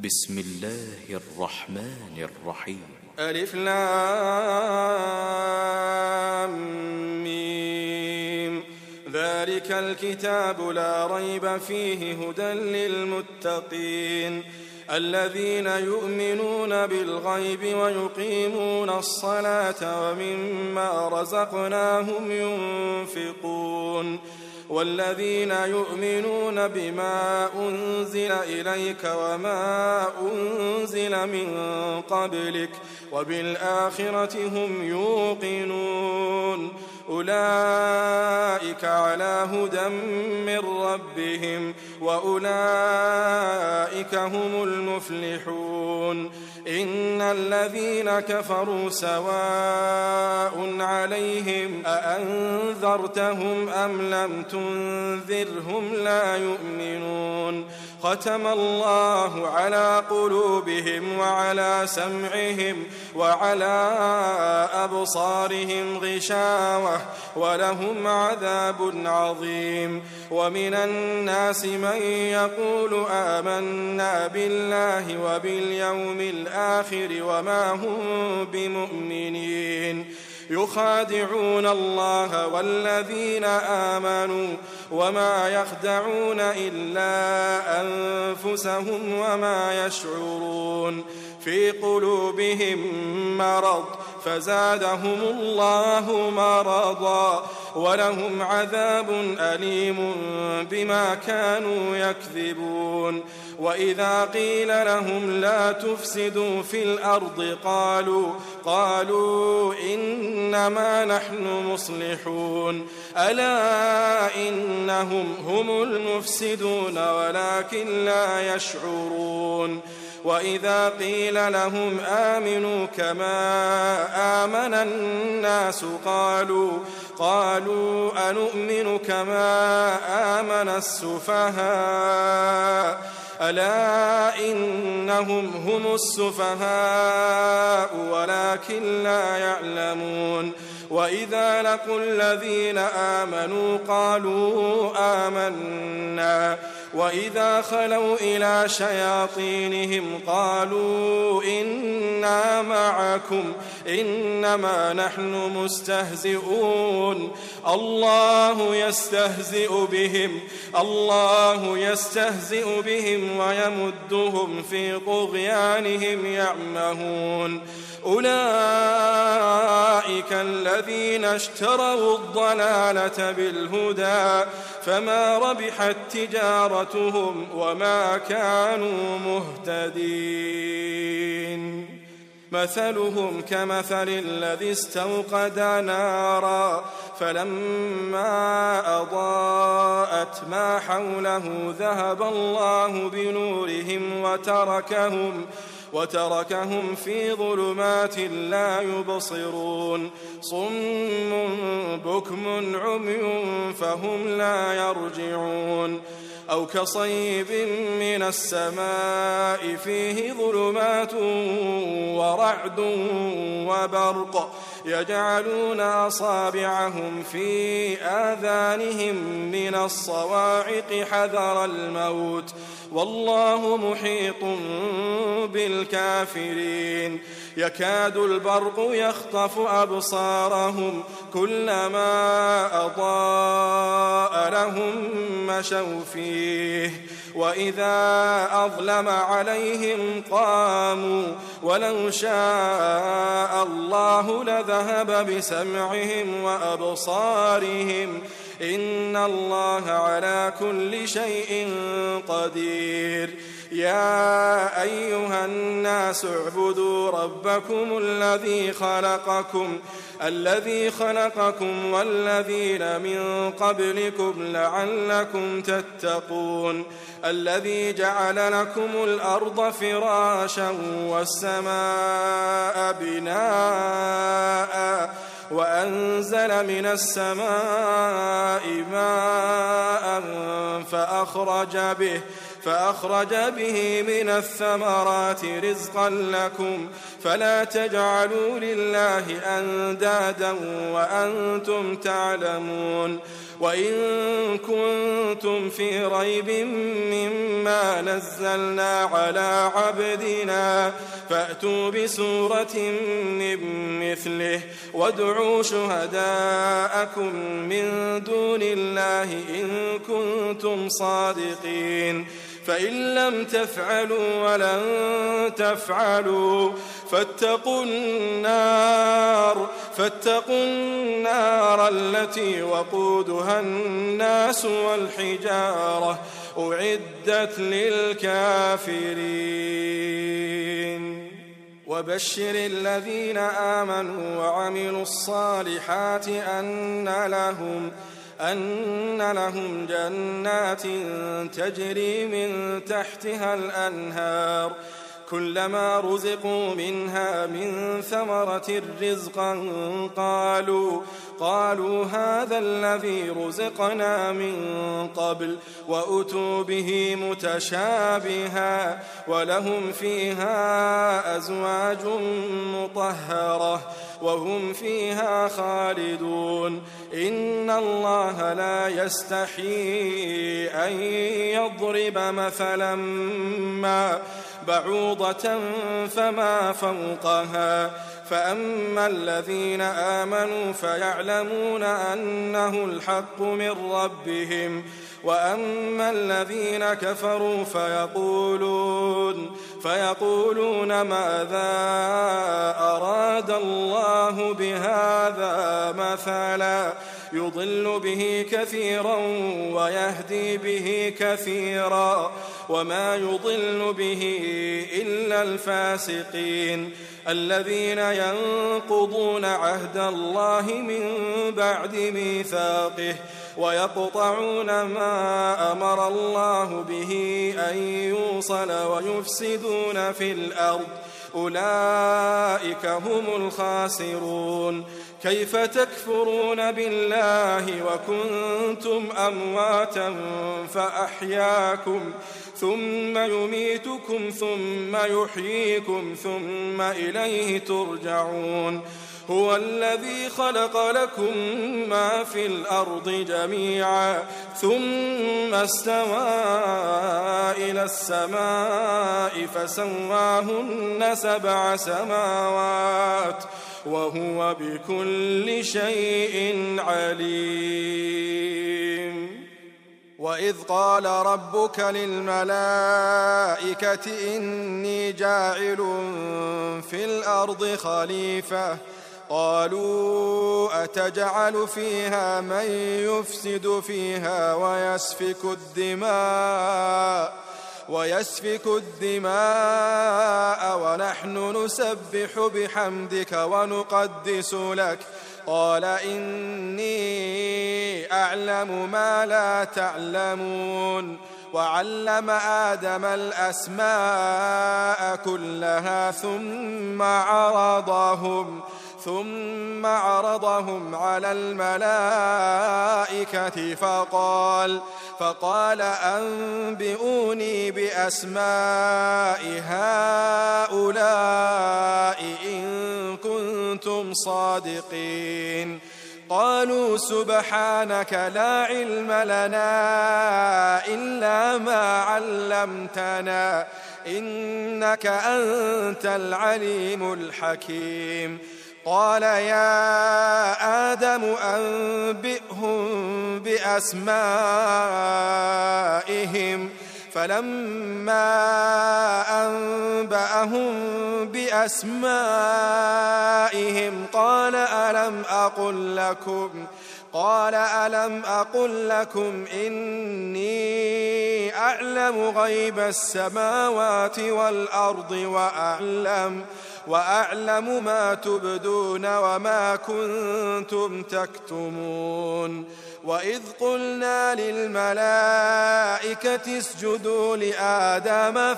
بسم الله الرحمن الرحيم. ألف لام ميم. ذلك الكتاب لا ريب فيه هدى للمتقين الذين يؤمنون بالغيب ويقيمون الصلاة ومما رزقناهم ينفقون والذين يؤمنون بما أنزل إليك وما أنزل من قبلك وبالآخرة هم يوقنون أولئك على هدى من ربهم وأولئك هم المفلحون. إن الذين كفروا سواء عليهم أأنذرتهم أم لم تنذرهم لا يؤمنون. ختم الله على قلوبهم وعلى سمعهم وعلى أبصارهم غشاوة ولهم عذاب عظيم. ومن الناس من يقول آمنا بالله وباليوم الآخر وما هم بمؤمنين يخادعون الله والذين آمنوا وما يخدعون إلا أنفسهم وما يشعرون. في قلوبهم مرض فزادهم الله مرضا ولهم عذاب أليم بما كانوا يكذبون. وإذا قيل لهم لا تفسدوا في الأرض قالوا إنما نحن مصلحون ألا إنهم هم المفسدون ولكن لا يشعرون. وإذا قيل لهم آمنوا كما آمن الناس قالوا أنؤمن كما آمن السفهاء ألا إنهم هم السفهاء ولكن لا يعلمون. وإذا لقوا الذين آمنوا قالوا آمنا وإذا خلوا إلى شياطينهم قالوا إنا معكم إنما نحن مستهزئون. الله يستهزئ بهم ويمدهم في طغيانهم يعمهون. أولئك الذين اشتروا الضلالة بالهدى فما ربحت تجارتهم وما كانوا مهتدين. مثلهم كمثل الذي استوقد نارا فلما أضاءت ما حوله ذهب الله بنورهم وتركهم في ظلمات لا يبصرون. صم بكم عمي فهم لا يرجعون. أو كصيب من السماء فيه ظلمات ورعد وبرق يجعلون أصابعهم في آذانهم من الصواعق حذر الموت والله محيط بالكافرين. يكاد البرق يخطف أبصارهم كلما أضاء لهم مشوا فيه وإذا أظلم عليهم قاموا ولو شاء الله لذهب بسمعهم وأبصارهم إن الله على كل شيء قدير. يا أيها الناس اعبدوا ربكم الذي خلقكم والذين من قبلكم لعلكم تتقون. الذي جعل لكم الأرض فراشا والسماء بناء وأنزل من السماء ماء فأخرج به من الثمرات رزقا لكم فلا تجعلوا لله أندادا وأنتم تعلمون. وإن كنتم في ريب مما نزلنا على عبدنا فأتوا بسورة من مثله وادعوا شهداءكم من دون الله إن كنتم صادقين فإن لم تفعلوا ولن تفعلوا فاتقوا النار التي وقودها الناس والحجارة أعدت للكافرين وبشر الذين آمنوا وعملوا الصالحات أن لهم جنات تجري من تحتها الأنهار كلما رزقوا منها من ثمرة رزقا قالوا هذا الذي رزقنا من قبل وأتوا به متشابها ولهم فيها أزواج مطهرة وهم فيها خالدون إن الله لا يستحيي أن يضرب مثلا ما بعوضة فما فوقها فأما الذين آمنوا فيعلمون أنه الحق من ربهم وأما الذين كفروا فيقولون ماذا أراد الله بهذا مثلا يضل به كثيرا ويهدي به كثيرا وما يضل به إلا الفاسقين الذين ينقضون عهد الله من بعد ميثاقه ويقطعون ما أمر الله به أن يوصل ويفسدون في الأرض أولئك هم الخاسرون كيف تكفرون بالله وكنتم أمواتا فأحياكم ثم يميتكم ثم يحييكم ثم إليه ترجعون هو الذي خلق لكم ما في الأرض جميعا ثم استوى إلى السماء فسواهن 7 سماوات وهو بكل شيء عليم وإذ قال ربك للملائكة إني جاعل في الأرض خليفة قالوا أتجعل فيها من يفسد فيها ويسفك الدماء ونحن نسبح بحمدك ونقدس لك قال إني أعلم ما لا تعلمون وعلم آدم الأسماء كلها ثم عرضهم على الملائكة فقال أنبئوني بأسماء هؤلاء إن كنتم صادقين قالوا سبحانك لا علم لنا إلا ما علمتنا إنك أنت العليم الحكيم قال يا آدم أنبئهم بأسمائهم فلما أنبأهم بأسمائهم قال ألم أقل لكم إني أعلم غيب السماوات والأرض وأعلم ما تبدون وما كنتم تكتمون وإذ قلنا للملائكة اسجدوا لآدم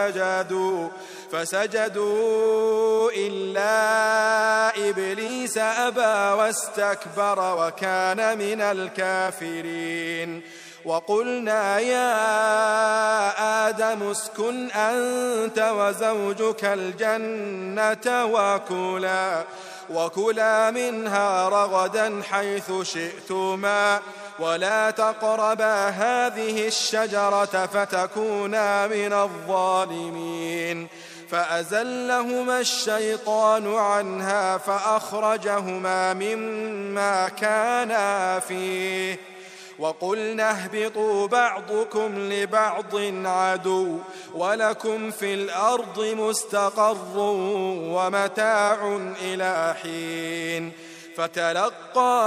فسجدوا إلا إبليس أبى واستكبر وكان من الكافرين وقلنا يا آدم اسكن أنت وزوجك الجنة وكلا منها رغدا حيث شئتما ولا تقربا هذه الشجرة فتكونا من الظالمين فأزلهما الشيطان عنها فأخرجهما مما كانا فيه وقلنا اهبطوا بعضكم لبعض عدو ولكم في الأرض مستقر ومتاع إلى حين فتلقى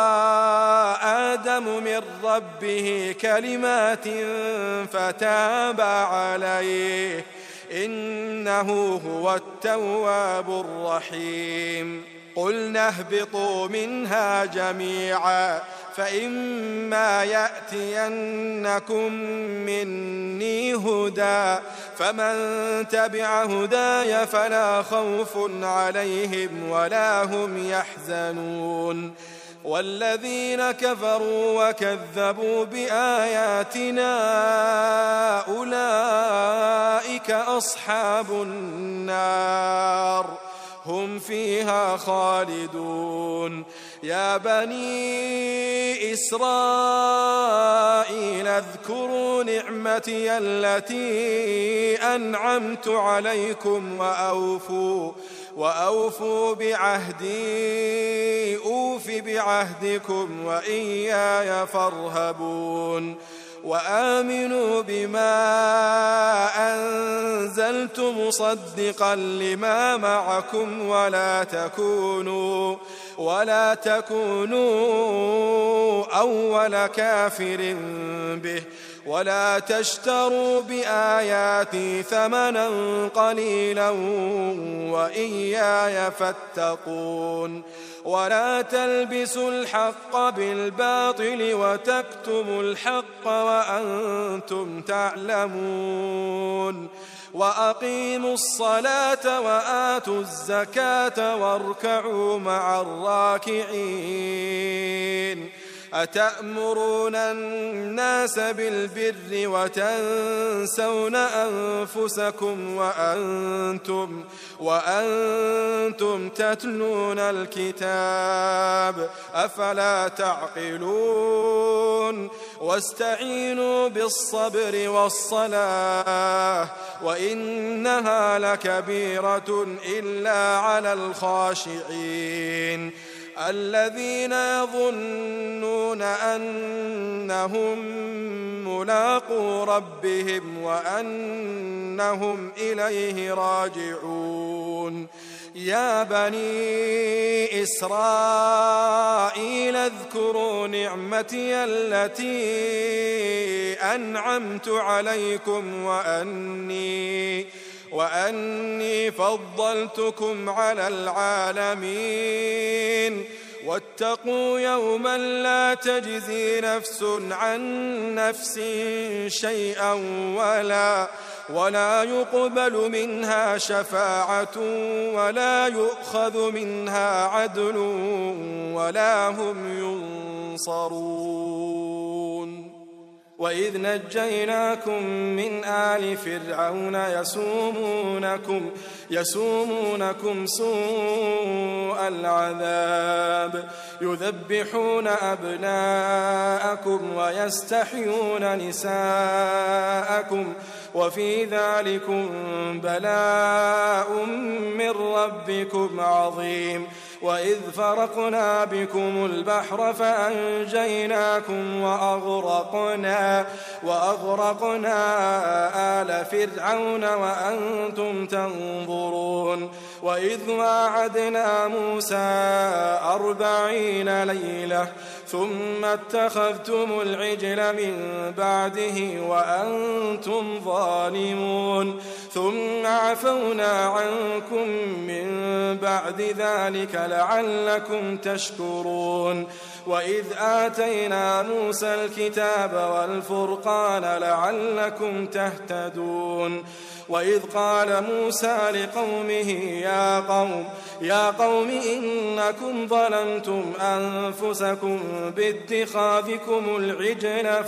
آدم من ربه كلمات فتاب عليه إنه هو التواب الرحيم قلنا اهبطوا منها جميعا فإما يأتينكم مني هدى فمن تبع هداي فلا خوف عليهم ولا هم يحزنون والذين كفروا وكذبوا بآياتنا أولئك أصحاب النار هم فيها خالدون يا بني إسرائيل اذكروا نعمتي التي أنعمت عليكم وأوفوا بعهدي أوف بعهدكم وإياي فارهبون وآمنوا بما أنزلت مصدقا لما معكم ولا تكونوا أول كافر به ولا تشتروا بآياتي ثمنا قليلا وإياي فاتقون ولا تلبسوا الحق بالباطل وتكتموا الحق وأنتم تعلمون وأقيموا الصلاة وآتوا الزكاة واركعوا مع الراكعين أتأمرون الناس بالبر وتنسون أنفسكم وأنتم تتلون الكتاب أفلا تعقلون واستعينوا بالصبر والصلاة وإنها لكبيرة إلا على الخاشعين الذين يظنون أنهم ملاقو ربهم وأنهم إليه راجعون يا بني إسرائيل اذكروا نعمتي التي أنعمت عليكم وأني فضلتكم على العالمين واتقوا يوما لا تجزي نفس عن نفس شيئا ولا يقبل منها شفاعة ولا يؤخذ منها عدل ولا هم ينصرون وإذ نجيناكم من آل فرعون يسومونكم سوء العذاب يذبحون أبناءكم ويستحيون نساءكم وفي ذلكم بلاء من ربكم عظيم وإذ فرقنا بكم البحر فأنجيناكم وأغرقنا آل فرعون وأنتم تنظرون وإذ واعدنا موسى 40 ليلة ثم اتخذتم العجل من بعده وأنتم ظالمون ثم عفونا عنكم من بعد ذلك لعلكم تشكرون وإذ آتينا موسى الكتاب والفرقان لعلكم تهتدون وإذ قال موسى لقومه يا قوم إنكم ظلمتم أنفسكم باتخاذكم العجل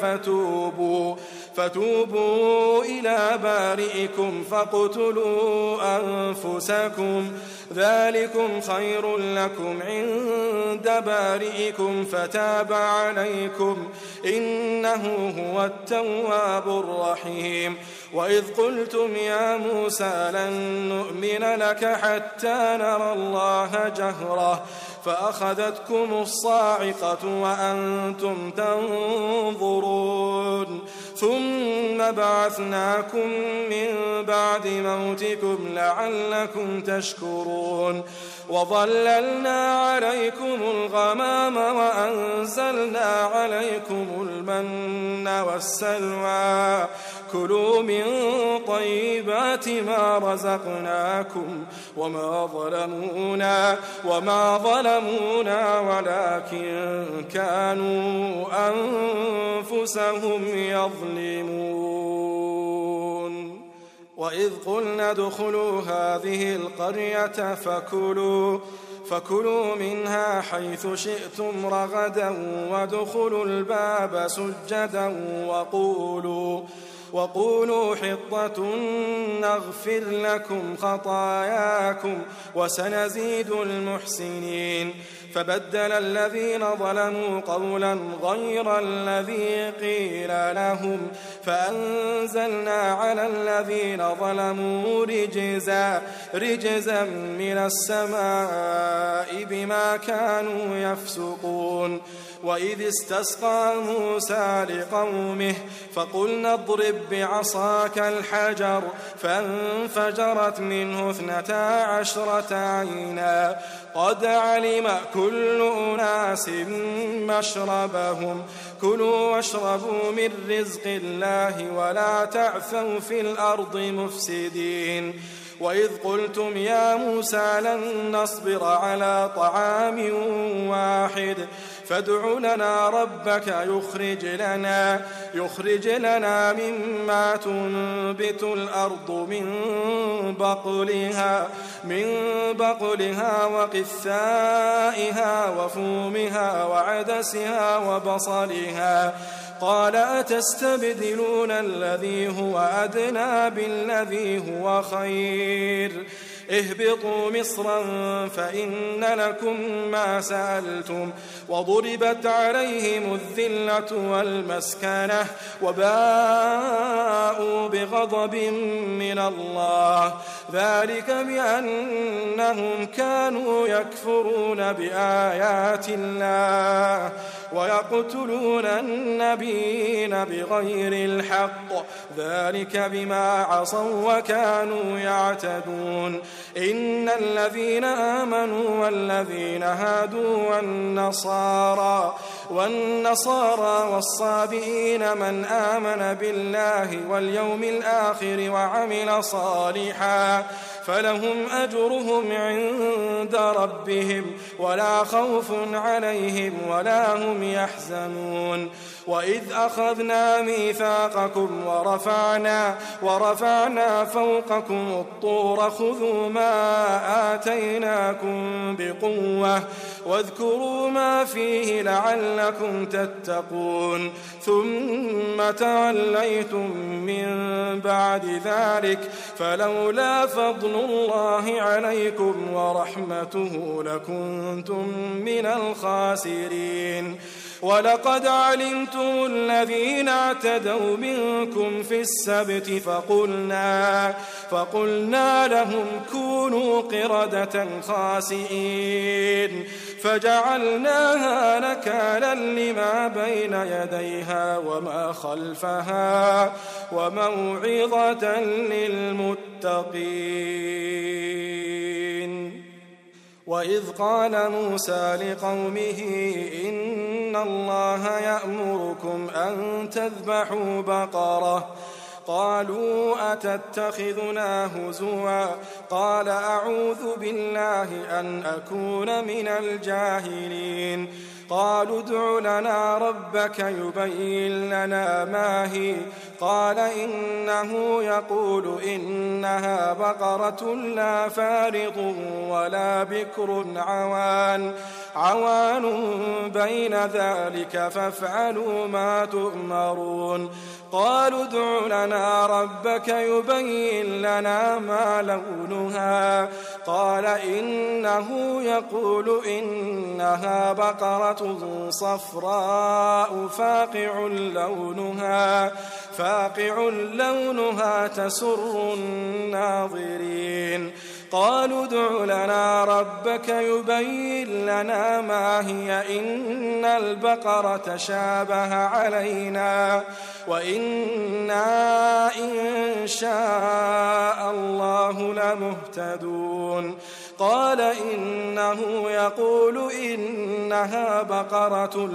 فتوبوا إلى بارئكم فاقتلوا أنفسكم ذلكم خير لكم عند بارئكم فتاب عليكم إنه هو التواب الرحيم وإذ قلتم يا موسى لن نؤمن لك حتى نرى الله جهرة فأخذتكم الصاعقة وأنتم تنظرون ثم بعثناكم من بعد موتكم لعلكم تشكرون وظللنا عليكم الغمام وأنزلنا عليكم المن والسلوى كلوا من طيبات ما رزقناكم وما ظلمونا ولكن كانوا أنفسهم يظلمون وإذ قلنا ادخلوا هذه القرية فكلوا منها حيث شئتم رغدا وادخلوا الباب سجدا وقولوا حطة نغفر لكم خطاياكم وسنزيد المحسنين فبدل الذين ظلموا قولا غير الذي قيل لهم فأنزلنا على الذين ظلموا رجزا من السماء بما كانوا يفسقون وإذ استسقى موسى لقومه فقلنا اضرب بعصاك الحجر فانفجرت منه 12 عينا قد علم كل أناس مشربهم كلوا واشربوا من رزق الله ولا تعثوا في الأرض مفسدين وإذ قلتم يا موسى لن نصبر على طعام واحد فادع لنا ربك يخرج لنا مما تنبت الأرض من بقلها وقثائها وفومها وعدسها وبصلها قال أتستبدلون الذي هو أدنى بالذي هو خير اهبطوا مصرا فإن لكم ما سألتم وضربت عليهم الذلة والمسكنة وباءوا بغضب من الله ذلك بأنهم كانوا يكفرون بآيات الله ويقتلون النبيين بغير الحق ذلك بما عصوا وكانوا يعتدون إن الذين آمنوا والذين هادوا والنصارى والصابئين من آمن بالله واليوم الآخر وعمل صالحا فلهم أجرهم عند ربهم ولا خوف عليهم ولا هم يحزنون وإذ أخذنا ميثاقكم ورفعنا فوقكم الطور خذوا ما آتيناكم بقوة واذكروا ما فيه لعلكم تتقون ثم توليتم من بعد ذلك فلولا فضل الله عليكم ورحمته لكنتم من الخاسرين ولقد علمتم الذين اعتدوا منكم في السبت فقلنا لهم كونوا قردة خاسئين فجعلناها نكالا لما بين يديها وما خلفها وموعظة للمتقين وإذ قال موسى لقومه إن الله يأمركم أن تذبحوا بقرة قالوا أتتخذنا هزوا قال أعوذ بالله أن أكون من الجاهلين قالوا ادع لنا ربك يبين لنا ما هي قال إنه يقول إنها بقرة لا فارض ولا بكر عوان بين ذلك فافعلوا ما تؤمرون قالوا ادع لنا ربك يبين لنا ما لونها قال إنه يقول إنها بقرة صفراء فاقع لونها تسر الناظرين قالوا ادع لنا ربك يبين لنا ما هي إن البقرة شابه علينا وإنا إن شاء الله لمهتدون قال إنه يقول إنها بقرة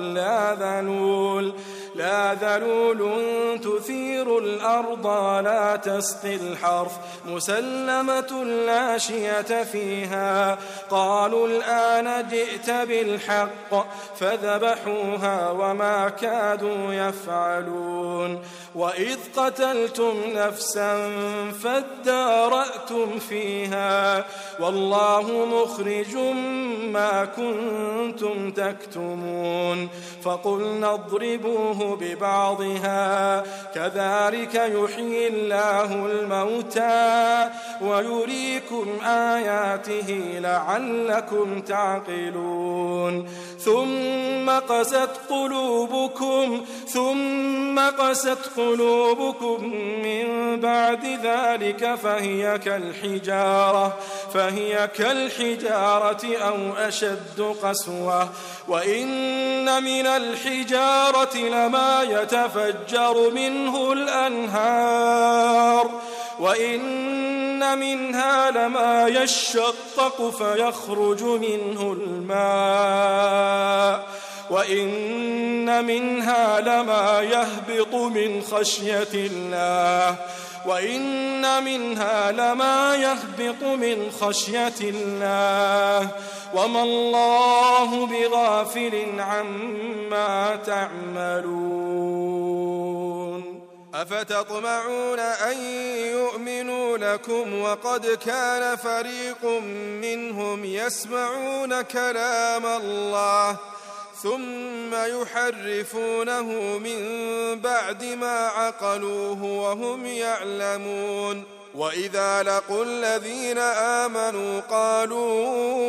لا ذلول تثير الأرض ولا تسقي الحرث مسلمة لا شية فيها قالوا الآن جئت بالحق فذبحوها وما كادوا يفعلون وإذ قتلتم نفسا فادارأتم فيها والله مخرج ما كنتم تكتمون فقلنا اضربوه ببعضها كذلك يحيي الله الموتى ويريكم آياته لعلكم تعقلون ثم قست قلوبكم من بعد ذلك فهي كالحجارة أو أشد قسوة وإن من الحجارة لما يتفجر منه الأنهار وإن منها لما يشقق فيخرج منه الماء وإن منها لما يهبط من خشية الله وما الله بغافل عما تعملون أفتطمعون أن يؤمنوا لكم وقد كان فريق منهم يسمعون كلام الله ثم يحرفونه من بعد ما عقلوه وهم يعلمون وإذا لقوا الذين آمنوا قالوا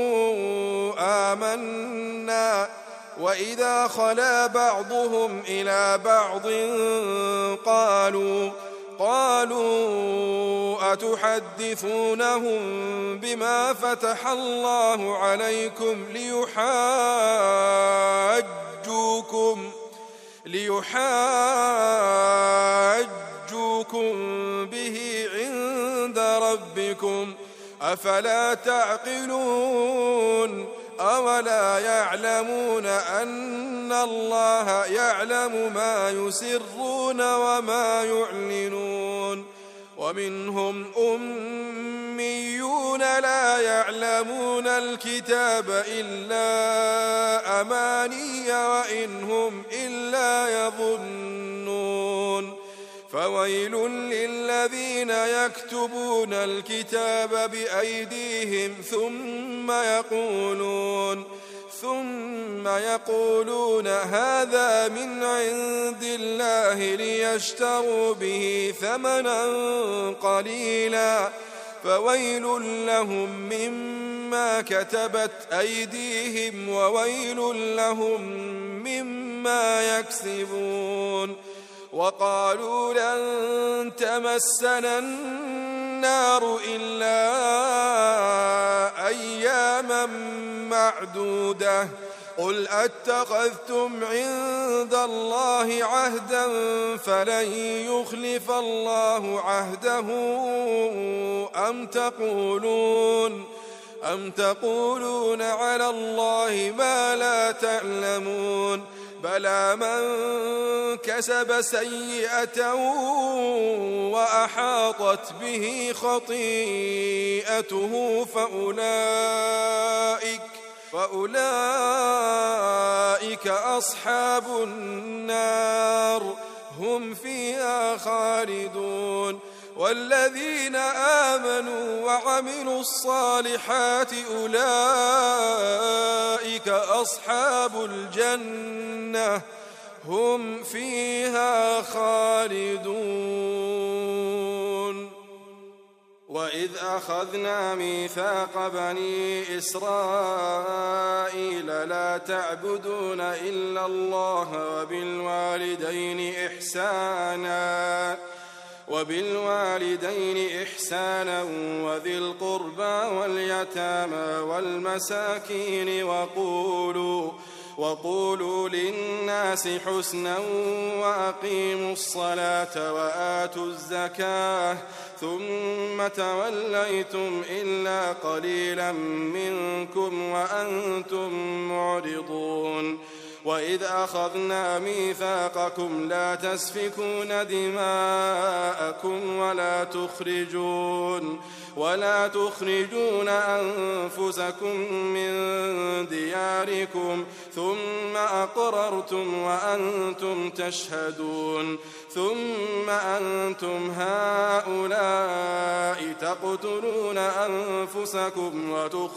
آمنا وإذا خلا بعضهم إلى بعض قالوا أتحدثونهم بما فتح الله عليكم ليحاجوكم به عند ربكم أفلا تعقلون أولا يعلمون أن الله يعلم ما يسرون وما يعلنون ومنهم أميون لا يعلمون الكتاب إلا أماني وإن هم إلا يظنون فويل للذين يكتبون الكتاب بأيديهم ثم يقولون هذا من عند الله ليشتروا به ثمنا قليلا فويل لهم مما كتبت أيديهم وويل لهم مما يكسبون وقالوا لن تمسنا النار إلا أياما معدودة قل أتخذتم عند الله عهدا فلن يخلف الله عهده أم تقولون على الله ما لا تعلمون بلى من كسب سيئة وأحاطت به خطيئته فأولئك أصحاب النار هم فيها خالدون. والذين آمنوا وعملوا الصالحات أولئك أصحاب الجنة هم فيها خالدون. وإذ أخذنا ميثاق بني إسرائيل لا تعبدون إلا الله وبالوالدين إحسانا وذي القربى واليتامى والمساكين وقولوا للناس حسنا وأقيموا الصلاة وآتوا الزكاة ثم توليتم إلا قليلا منكم وأنتم معرضون. وإذ أخذنا ميثاقكم لا تسفكون دماءكم ولا تخرجون أنفسكم من دياركم ثم أقررتم وأنتم تشهدون. ثم أنتم هؤلاء تقتلون أنفسكم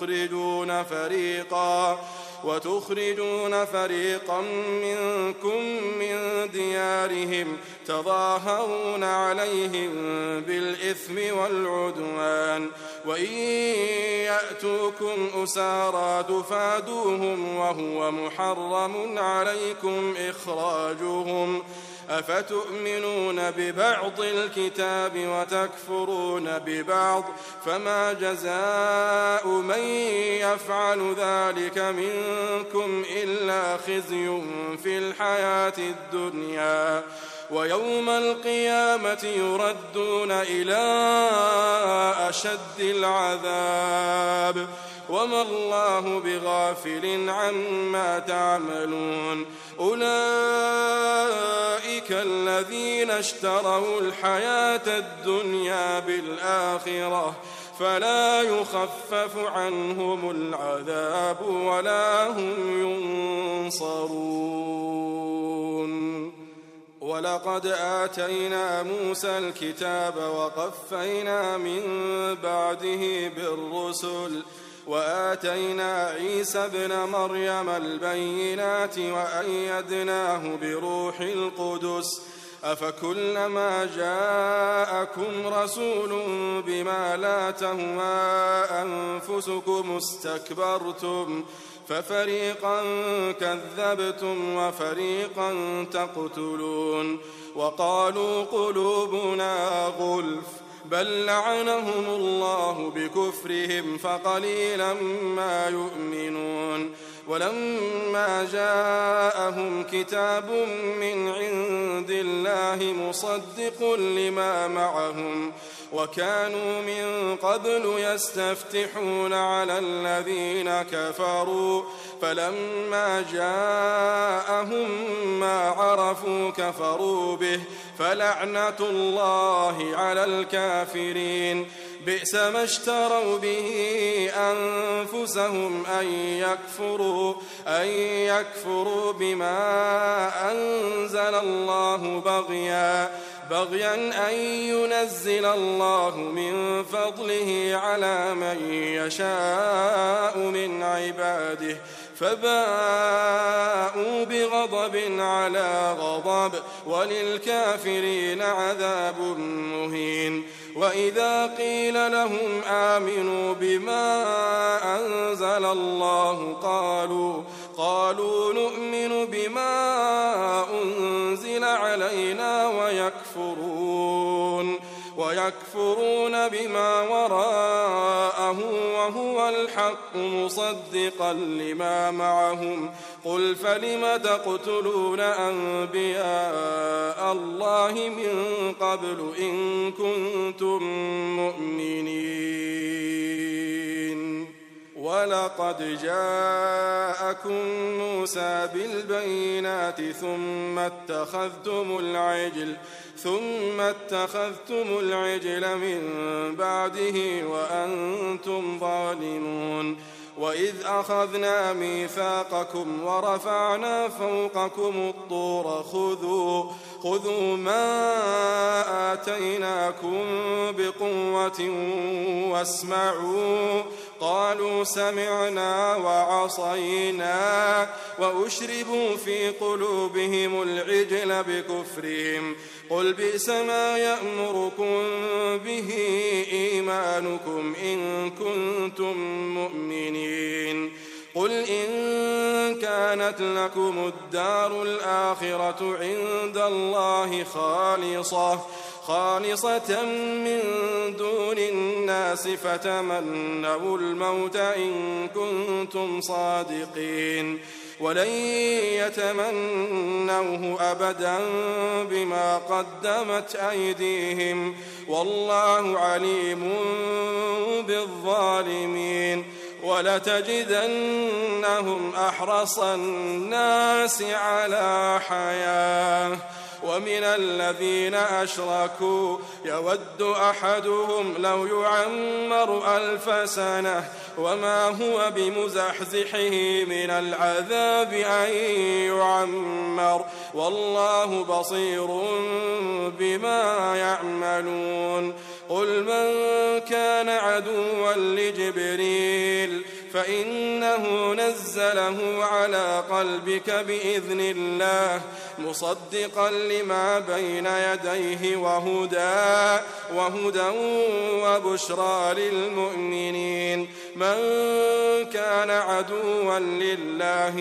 وتخرجون فريقا منكم من ديارهم تظاهرون عليهم بالإثم والعدوان وإن يأتوكم أسارى تفادوهم وهو محرم عليكم إخراجهم. أفتؤمنون ببعض الكتاب وتكفرون ببعض فما جزاء من يفعل ذلك منكم إلا خزي في الحياة الدنيا ويوم القيامة يردون إلى أشد العذاب وما الله بغافل عما تعملون. أولئك الذين اشتروا الحياة الدنيا بالآخرة فلا يخفف عنهم العذاب ولا هم ينصرون. ولقد آتينا موسى الكتاب وقفينا من بعده بالرسل وآتينا عيسى ابن مريم البينات وأيدناه بروح القدس. أفكلما جاءكم رسول بما لا تهوى أنفسكم استكبرتم ففريقا كذبتم وفريقا تقتلون. وقالوا قلوبنا غلف بل لعنهم الله بكفرهم فقليلا ما يؤمنون. ولما جاءهم كتاب من عند الله مصدق لما معهم وكانوا من قبل يستفتحون على الذين كفروا فلما جاءهم ما عرفوا كفروا به فلعنة الله على الكافرين. بئس ما اشتروا به أنفسهم أن يكفروا بما أنزل الله بغيا أن ينزل الله من فضله على من يشاء من عباده فباءوا بغضب على غضب وللكافرين عذاب مهين. وإذا قيل لهم آمنوا بما أنزل الله قالوا نؤمن بما أنزل علينا ويكفرون بما وراءه وهو الحق مصدقا لما معهم. قل فلم تقتلون أنبياء الله من قبل إن كنتم مؤمنين. ولقد جاءكم موسى بالبينات ثم اتخذتم العجل من بعده وأنتم ظالمون. وإذ أخذنا ميثاقكم ورفعنا فوقكم الطور خذوا ما آتيناكم بقوة واسمعوا. قالوا سمعنا وعصينا وأشربوا في قلوبهم العجل بكفرهم. قل بئس ما يأمركم به إيمانكم إن كنتم مؤمنين. قل إن كانت لكم الدار الآخرة عند الله خالصة من دون الناس فتمنوا الموت إن كنتم صادقين ولن يتمنوه أبدا بما قدمت أيديهم والله عليم بالظالمين. ولتجدنهم أحرص الناس على حياة ومن الذين أشركوا يود أحدهم لو يعمر 1000 سنة وما هو بمزحزحه من العذاب أن يعمر والله بصير بما يعملون. قل من كان عدوا لجبريل فإنه نزله على قلبك بإذن الله مصدقا لما بين يديه وهدى وبشرى للمؤمنين. من كان عدوا لله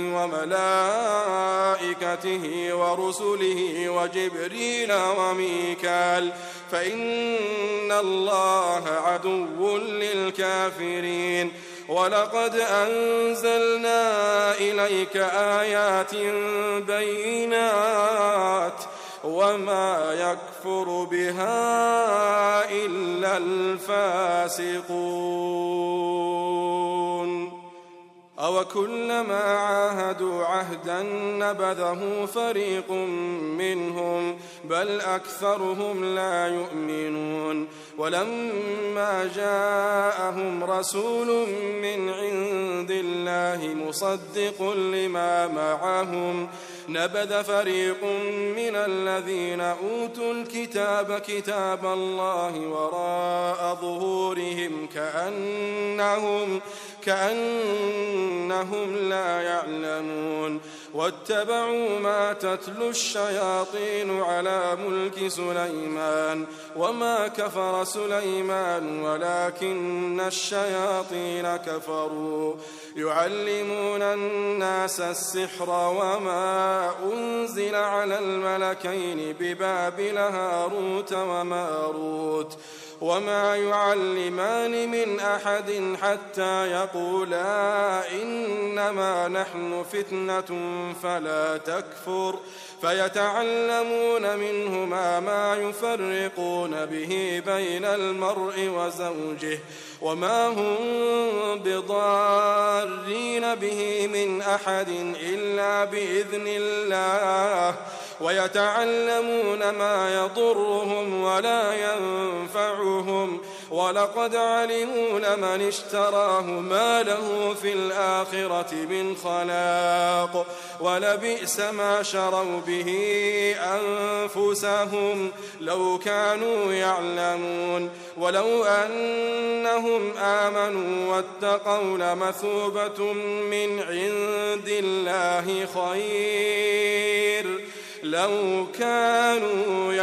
وملائكته ورسله وجبريل وميكال فإن الله عدو للكافرين. ولقد أنزلنا إليك آيات بينات وما يكفر بها إلا الفاسقون. أوكلما عاهدوا عهدا نبذه فريق منهم بل أكثرهم لا يؤمنون. ولما جاءهم رسول من عند الله مصدق لما معهم نبذ فريق من الذين أوتوا الكتاب كتاب الله وراء ظهورهم كأنهم لا يعلمون. واتبعوا ما تتلو الشياطين على ملك سليمان وما كفر سليمان ولكن الشياطين كفروا يعلمون الناس السحر وما أنزل على الملكين ببابل هاروت وماروت وما يعلمان من أحد حتى يقولا إنما نحن فتنة فلا تكفر فيتعلمون منهما ما يفرقون به بين المرء وزوجه وما هم بضارين به من أحد إلا بإذن الله ويتعلمون ما يضرهم ولا ينفعهم ولقد علموا لمن اشتراه ما له في الآخرة من خلاق ولبئس ما شروا به أنفسهم لو كانوا يعلمون. ولو أنهم آمنوا واتقوا لمثوبة من عند الله خير لو كانوا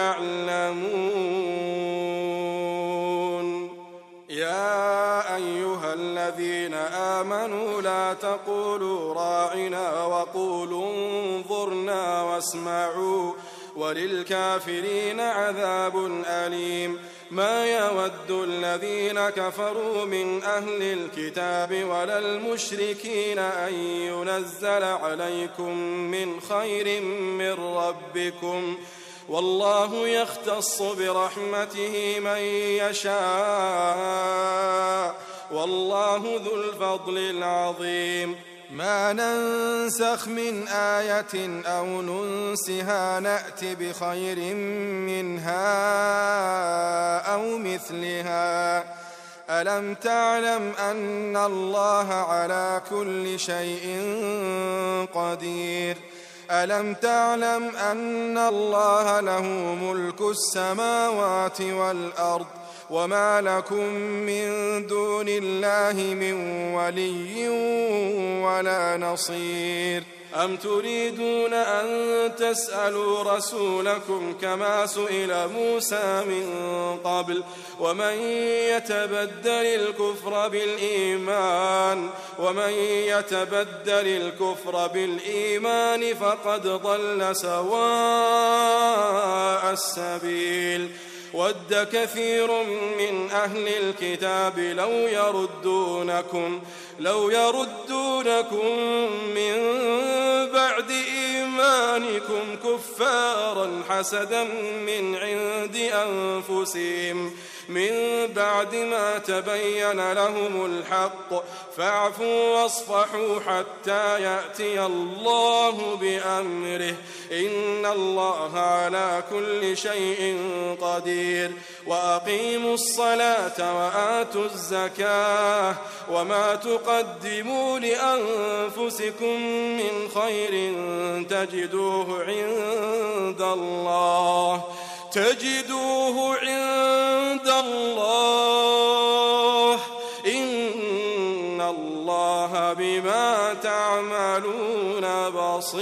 يعلمون. يا أيها الذين آمنوا لا تقولوا راعنا وقولوا انظرنا واسمعوا وللكافرين عذاب أليم. ما يود الذين كفروا من أهل الكتاب ولا المشركين أن ينزل عليكم من خير من ربكم والله يختص برحمته من يشاء والله ذو الفضل العظيم. ما ننسخ من آية أو ننسها نأت بخير منها أو مثلها ألم تعلم أن الله على كل شيء قدير ألم تعلم أن الله له ملك السماوات والأرض وما لكم من دون الله من ولي ولا نصير أم تريدون أن تسألوا رسولكم كما سئل موسى من قبل ومن يتبدل الكفر بالإيمان فقد ضل سواء السبيل ود كثير من أهل الكتاب لو يردونكم من بعد إيمانكم كفارا حسدا من عند أنفسهم من بعد ما تبين لهم الحق فاعفوا واصفحوا حتى يأتي الله بأمره إن الله على كل شيء قدير وأقيموا الصلاة وآتوا الزكاة وما تقدموا لأنفسكم من خير تجدوه عند الله إن الله بما تعملون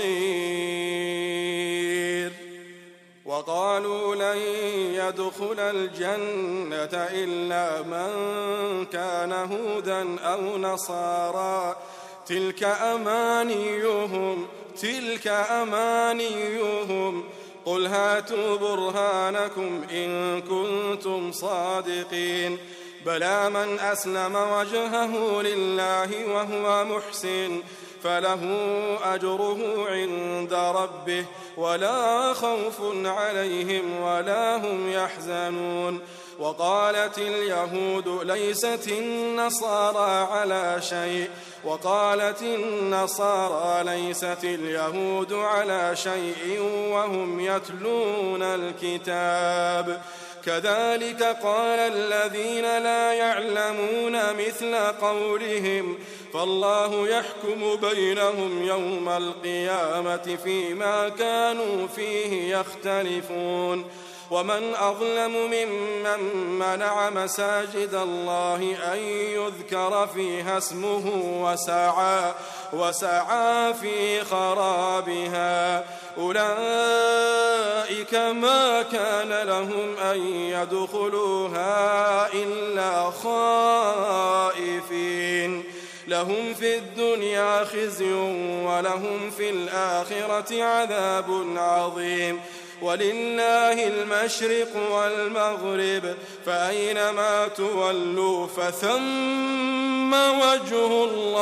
بصير وقالوا لن يدخل الجنة إلا من كان هودا أو نصارى تلك أمانيهم قل هاتوا برهانكم إن كنتم صادقين بلى من أسلم وجهه لله وهو محسن فله أجره عند ربه ولا خوف عليهم ولا هم يحزنون وقالت اليهود ليست النصارى على شيء وقالت النصارى ليست اليهود على شيء وهم يتلون الكتاب كذلك قال الذين لا يعلمون مثل قولهم فالله يحكم بينهم يوم القيامة فيما كانوا فيه يختلفون ومن أظلم ممن منع مساجد الله أن يذكر فيها اسمه وسعى في خرابها أولئك ما كان لهم أن يدخلوها إلا خائفين لهم في الدنيا خزي ولهم في الآخرة عذاب عظيم ولله المشرق والمغرب فأينما تولوا فثم وجه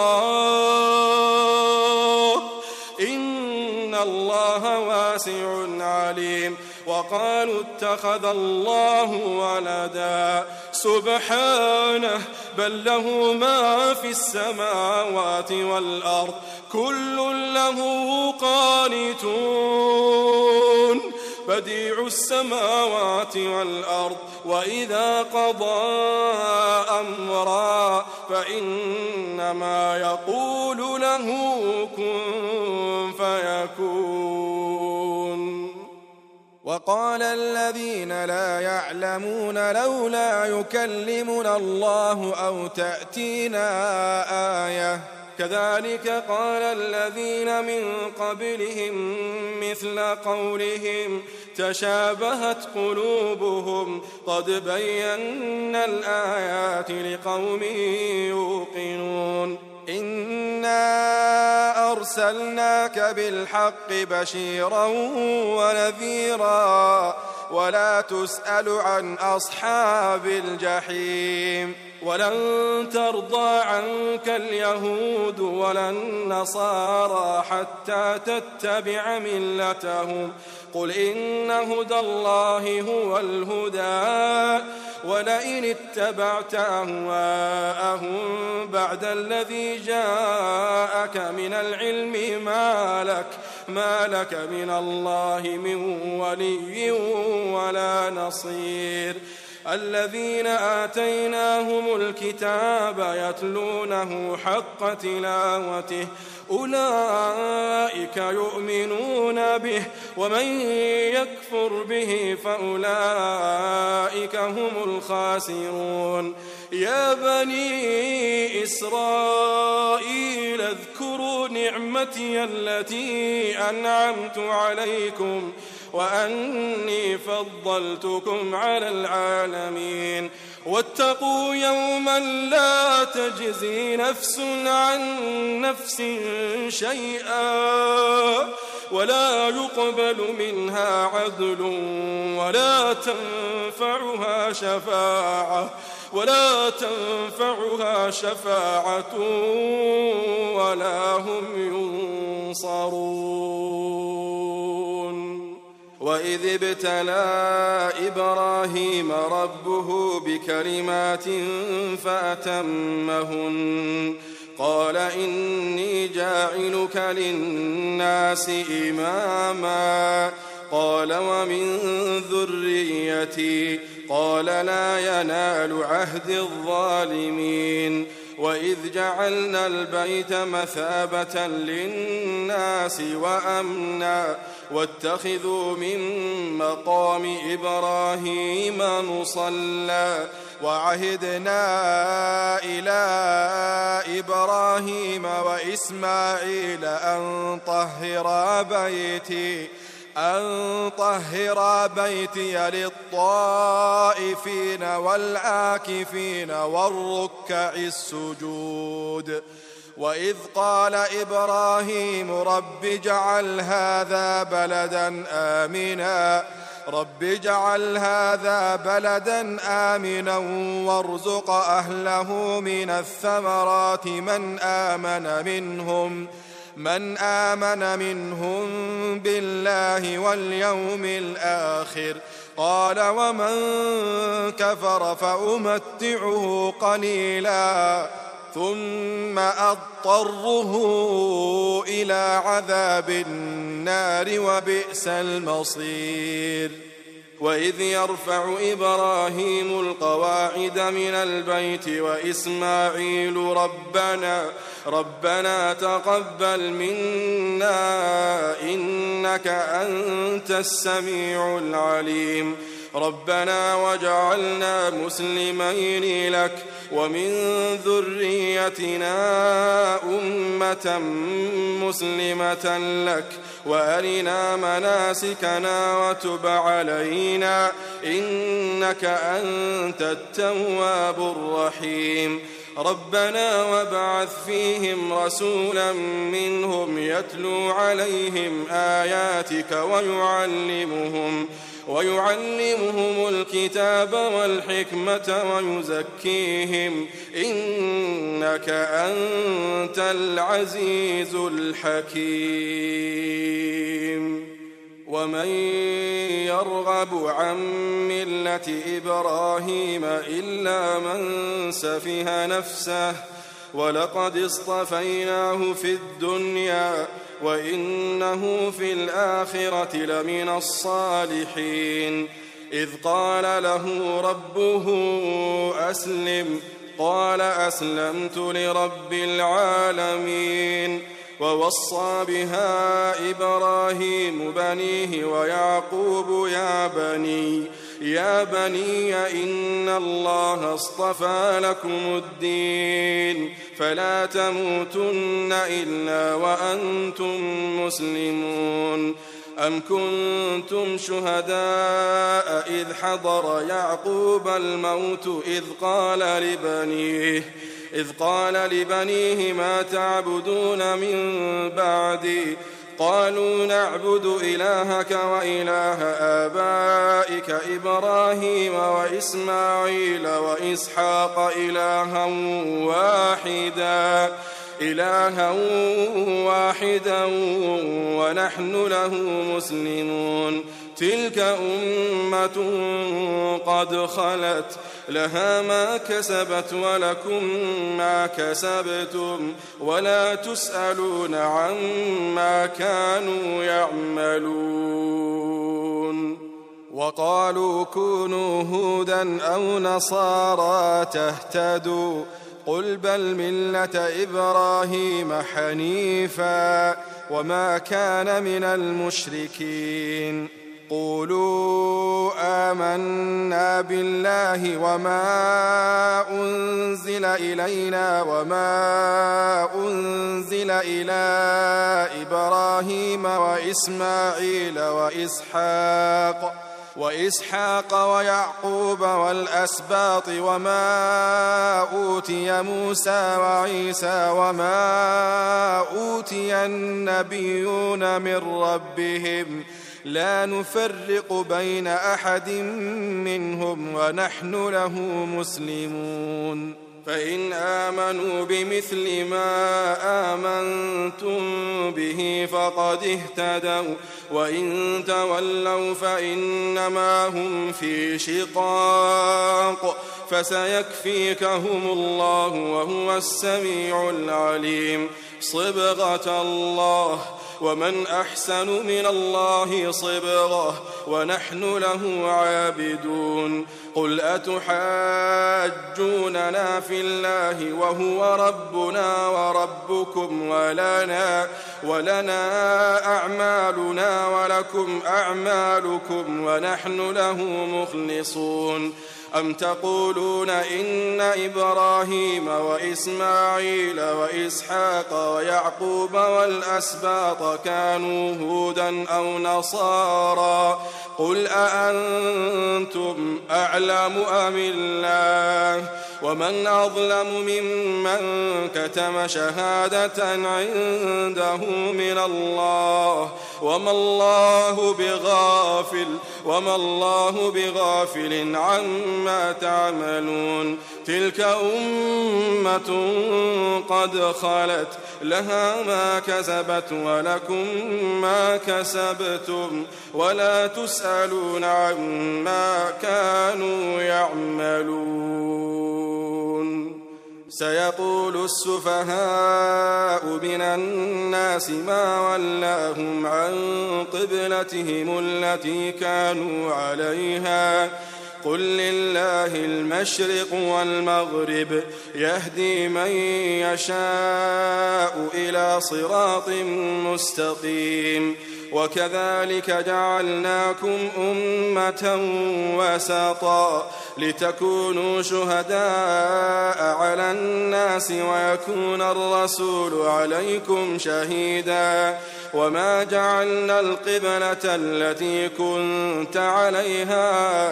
الله إن الله واسع عليم وقالوا اتخذ الله ولدا سبحانه بل له ما في السماوات والأرض كل له قانتون بديع السماوات والأرض وإذا قضى أمرا فإنما يقول له كن فيكون وقال الذين لا يعلمون لولا يكلمنا الله أو تأتينا آية كذلك قال الذين من قبلهم مثل قولهم تشابهت قلوبهم قد بينا الآيات لقوم يوقنون إنا أرسلناك بالحق بشيرا ونذيرا ولا تسأل عن أصحاب الجحيم ولن ترضى عنك اليهود ولا النصارى حتى تتبع ملتهم قل إن هدى الله هو الهدى ولئن اتبعت أهواءهم بعد الذي جاءك من العلم ما لك من الله من ولي ولا نصير الذين آتيناهم الكتاب يتلونه حق تلاوته أولئك يؤمنون به ومن يكفر به فأولئك هم الخاسرون يا بني إسرائيل اذكروا نعمتي التي أنعمت عليكم وأني فضلتكم على العالمين واتقوا يوما لا تجزي نفس عن نفس شيئا ولا يقبل منها عدل ولا تنفعها شفاعة ولا هم ينصرون وإذ ابتلى إبراهيم ربه بكلمات فأتمهن قال إني جاعلك للناس إماما قال ومن ذريتي قال لا ينال عهد الظالمين وإذ جعلنا البيت مثابة للناس وأمنا واتخذوا من مقام إبراهيم مصلى وعهدنا إلى إبراهيم وإسماعيل أن طهر بيتي للطائفين والعاكفين والركع السجود وإذ قال إبراهيم رب اجعل هذا بلدا آمنا وارزق أهله من الثمرات من آمن منهم بالله واليوم الآخر قال ومن كفر فأمتعه قليلا ثم أضطره إلى عذاب النار وبئس المصير وإذ يرفع إبراهيم القواعد من البيت وإسماعيل ربنا تقبل منا إنك أنت السميع العليم ربنا واجعلنا مسلمين لك ومن ذريتنا أمة مسلمة لك وأرنا مناسكنا وتب علينا إنك أنت التواب الرحيم ربنا وابعث فيهم رسولا منهم يتلو عليهم آياتك ويعلمهم الكتاب والحكمة ويزكيهم إنك أنت العزيز الحكيم ومن يرغب عن ملة إبراهيم إلا من سفه نفسه ولقد اصطفيناه في الدنيا وإنه في الآخرة لمن الصالحين إذ قال له ربه أسلم قال أسلمت لرب العالمين ووصى بها إبراهيم بنيه ويعقوب يا بني إن الله اصطفى لكم الدين فلا تموتن إلا وأنتم مسلمون أم كنتم شهداء إذ حضر يعقوب الموت إذ قال لبنيه ما تعبدون من بعدي قالوا نعبد إلهك وإله آبائك إبراهيم وإسماعيل وإسحاق إلها واحدا ونحن له مسلمون تلك أمة قد خلت لها ما كسبت ولكم ما كسبتم ولا تسألون عما كانوا يعملون وقالوا كونوا هودا أو نصارى تهتدوا قل بل ملة إبراهيم حنيفا وما كان من المشركين قولوا آمنا بالله وما أنزل إلينا وما أنزل إلى إبراهيم وإسماعيل وإسحاق ويعقوب والأسباط وما أوتي موسى وعيسى وما أوتي النبيون من ربهم لا نفرق بين أحد منهم ونحن له مسلمون فإن آمنوا بمثل ما آمنتم به فقد اهتدوا وإن تولوا فإنما هم في شقاق فسيكفيكهم الله وهو السميع العليم صبغة الله ومن أحسن من الله صبغة ونحن له عابدون قل أتحاجوننا في الله وهو ربنا وربكم ولنا أعمالنا ولكم أعمالكم ونحن له مخلصون أم تقولون إن إبراهيم وإسماعيل وإسحاق ويعقوب والأسباط كانوا هودا أو نصارى قل أأنتم أعلم أم الله ومن أظلم ممن كتم شهادة عنده من الله وما الله بغافل عما تعملون تلك أمة قد خلت لها ما كسبت ولكم ما كسبتم ولا تسألون عما كانوا يعملون سيقول السفهاء من الناس ما ولاهم عن قبلتهم التي كانوا عليها قل لله المشرق والمغرب يهدي من يشاء إلى صراط مستقيم وكذلك جعلناكم أمة وسطا لتكونوا شهداء على الناس ويكون الرسول عليكم شهيدا وما جعلنا القبلة التي كنت عليها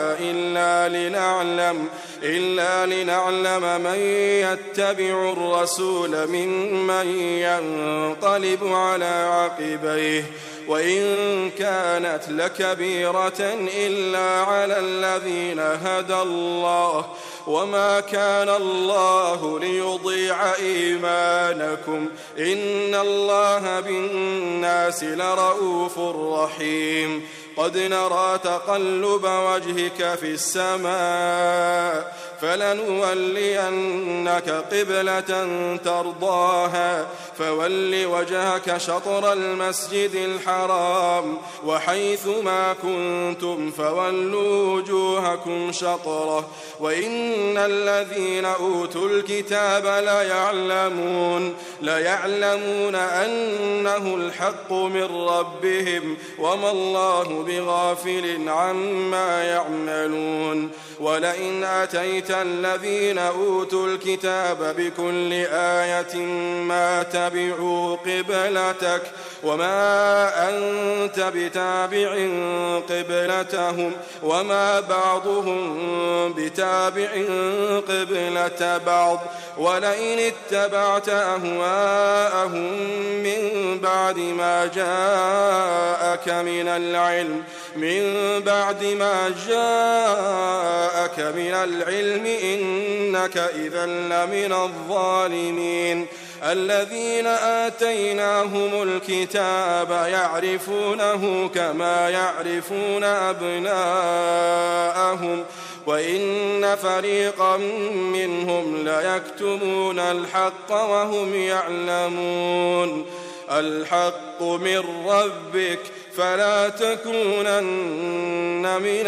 إلا لنعلم من يتبع الرسول ممن ينقلب على عقبيه وإن كانت لكبيرة إلا على الذين هدى الله وما كان الله ليضيع إيمانكم إن الله بالناس لرؤوف رحيم قد نرى تقلب وجهك في السماء فلنولينك قبلة ترضاها فول وجهك شطر المسجد الحرام وحيث ما كنتم فولوا وجوهكم شطره وإن الذين أوتوا الكتاب ليعلمون أنه الحق من ربهم وما الله بغافل عما يعملون ولئن أتيت الذين أوتوا الكتاب بكل آية ما تبعوا قبلتك وما أنت بتابع قبلتهم وما بعضهم بتابع قبلة بعض ولئن اتبعت أهواءهم من بعد ما جاءك من العلم إنك إذا لمن الظالمين الذين آتيناهم الكتاب يعرفونه كما يعرفون أبناءهم وإن فريقا منهم ليكتمون الحق وهم يعلمون الحق من ربك فلا تكونن من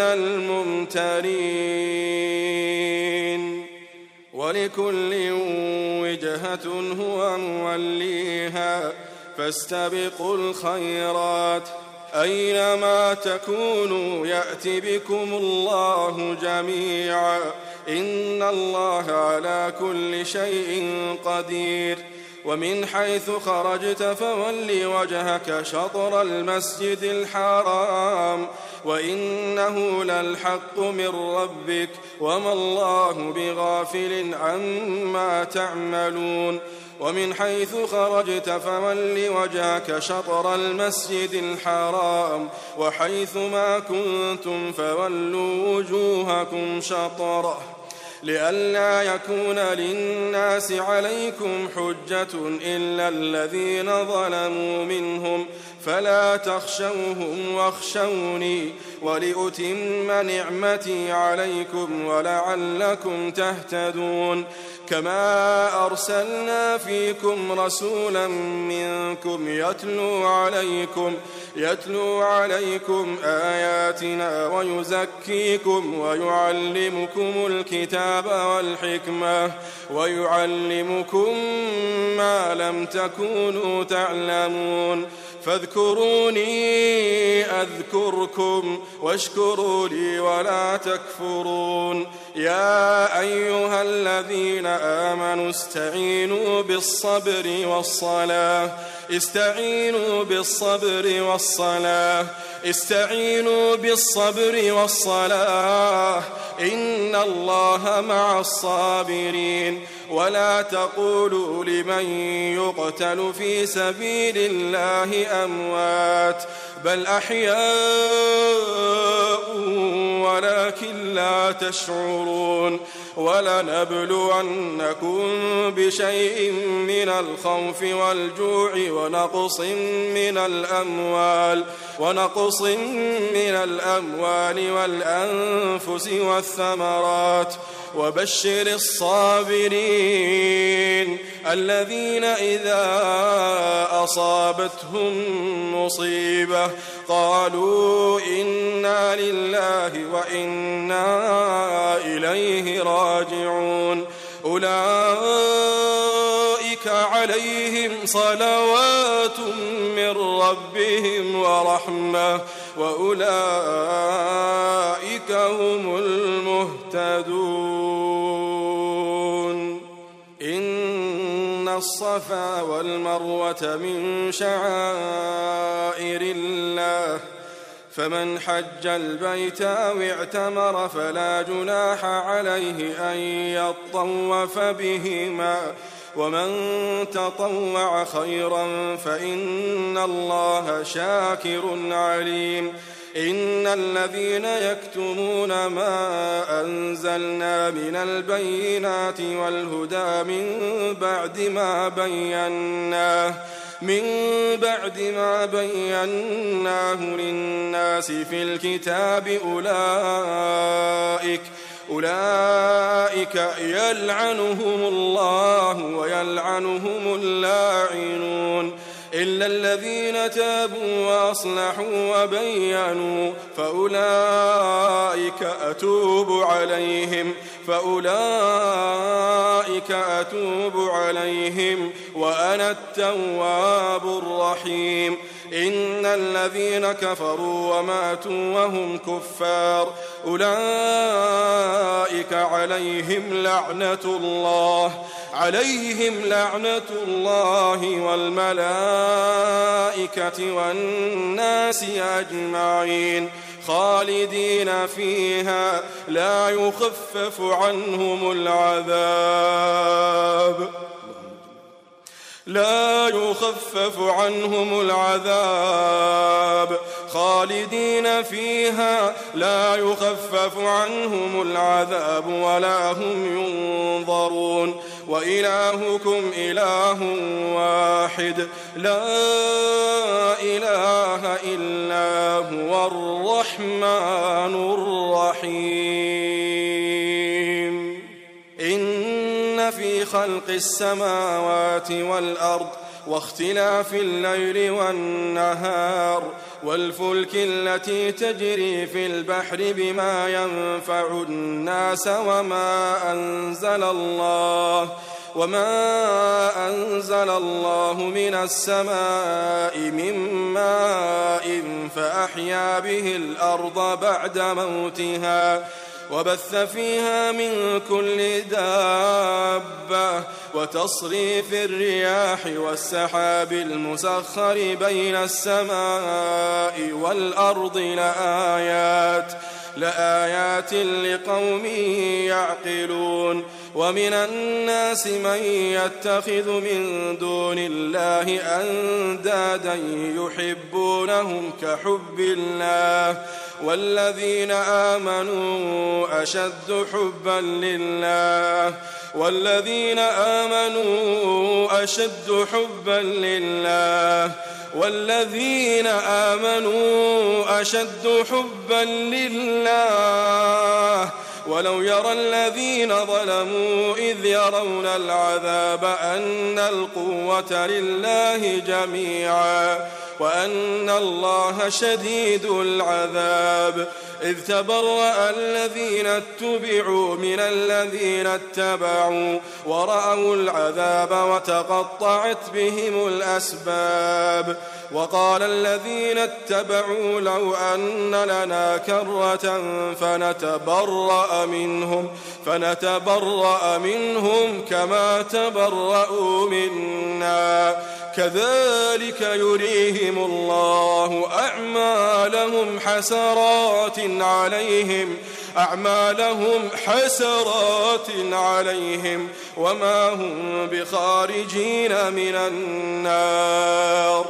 الممترين ولكل وجهة هو موليها فاستبقوا الخيرات أينما تكونوا يأت بكم الله جميعا إن الله على كل شيء قدير ومن حيث خرجت فول وجهك شطر المسجد الحرام وإنه للحق من ربك وما الله بغافل عما تعملون ومن حيث خرجت فول وجهك شطر المسجد الحرام وحيث ما كنتم فولوا وجوهكم شطره لئلا يكون للناس عليكم حجة إلا الذين ظلموا منهم فلا تخشوهم واخشوني ولأتم نعمتي عليكم ولعلكم تهتدون كما أرسلنا فيكم رسولا منكم يتلو عليكم آياتنا ويزكيكم ويعلمكم الكتاب والحكمة ويعلمكم ما لم تكونوا تعلمون فاذكروني أذكركم واشكروا لي ولا تكفرون يا أيها الذين آمنوا استعينوا بالصبر والصلاة إن الله مع الصابرين ولا تقولوا لمن يقتل في سبيل الله أموات بل أحياء ولكن لا تشعرون ولنبلونكم بشيء من الخوف والجوع ونقص من الأموال والأنفس والثمرات وبشر الصابرين الذين إذا أصابتهم مصيبة قالوا إنا لله وإنا إليه راجعون أولئك عليهم صلوات من ربهم ورحمة وأولئك هم المهتدون إن الصفا والمروة من شعائر الله فمن حج البيت أو اعتمر فلا جناح عليه أن يطوف بهما ومن تطوع خيرا فإن الله شاكر عليم إن الذين يكتمون ما أنزلنا من البينات والهدى من بعد ما بيناه للناس في الكتاب أولئك يلعنهم الله ويلعنهم اللاعنون إلا الذين تابوا وأصلحوا وبينوا فأولئك أتوب عليهم وأنا التواب الرحيم إن الذين كفروا وماتوا وهم كفار أولئك عليهم لعنة الله والملائكة والناس أجمعين خالدين فيها لا يخفف عنهم العذاب خالدين فيها لا يخفف عنهم العذاب ولا هم ينظرون وإلهكم إله واحد لا إله إلا هو الرحمن الرحيم إن في خلق السماوات والأرض واختلاف الليل والنهار والفلك التي تجري في البحر بما ينفع الناس وما أنزل الله من السماء من ماء فأحيا به الأرض بعد موتها وبث فيها من كل دابة وتصريف الرياح والسحاب المسخر بين السماء والأرض لآيات لقوم يعقلون. ومن الناس من يتخذ من دون الله أندادا يحبونهم كحب الله والذين آمنوا أشد حبا لله ولو يرى الذين ظلموا إذ يرون العذاب أن القوة لله جميعا وأن الله شديد العذاب. إذ تبرأ الذين اتبعوا من الذين اتبعوا ورأوا العذاب وتقطعت بهم الأسباب. وقال الذين اتبعوا لو أن لنا كرة فنتبرأ منهم كما تبرأوا منا كذلك يريهم الله أعمالهم حسرات عليهم وما هم بخارجين من النار.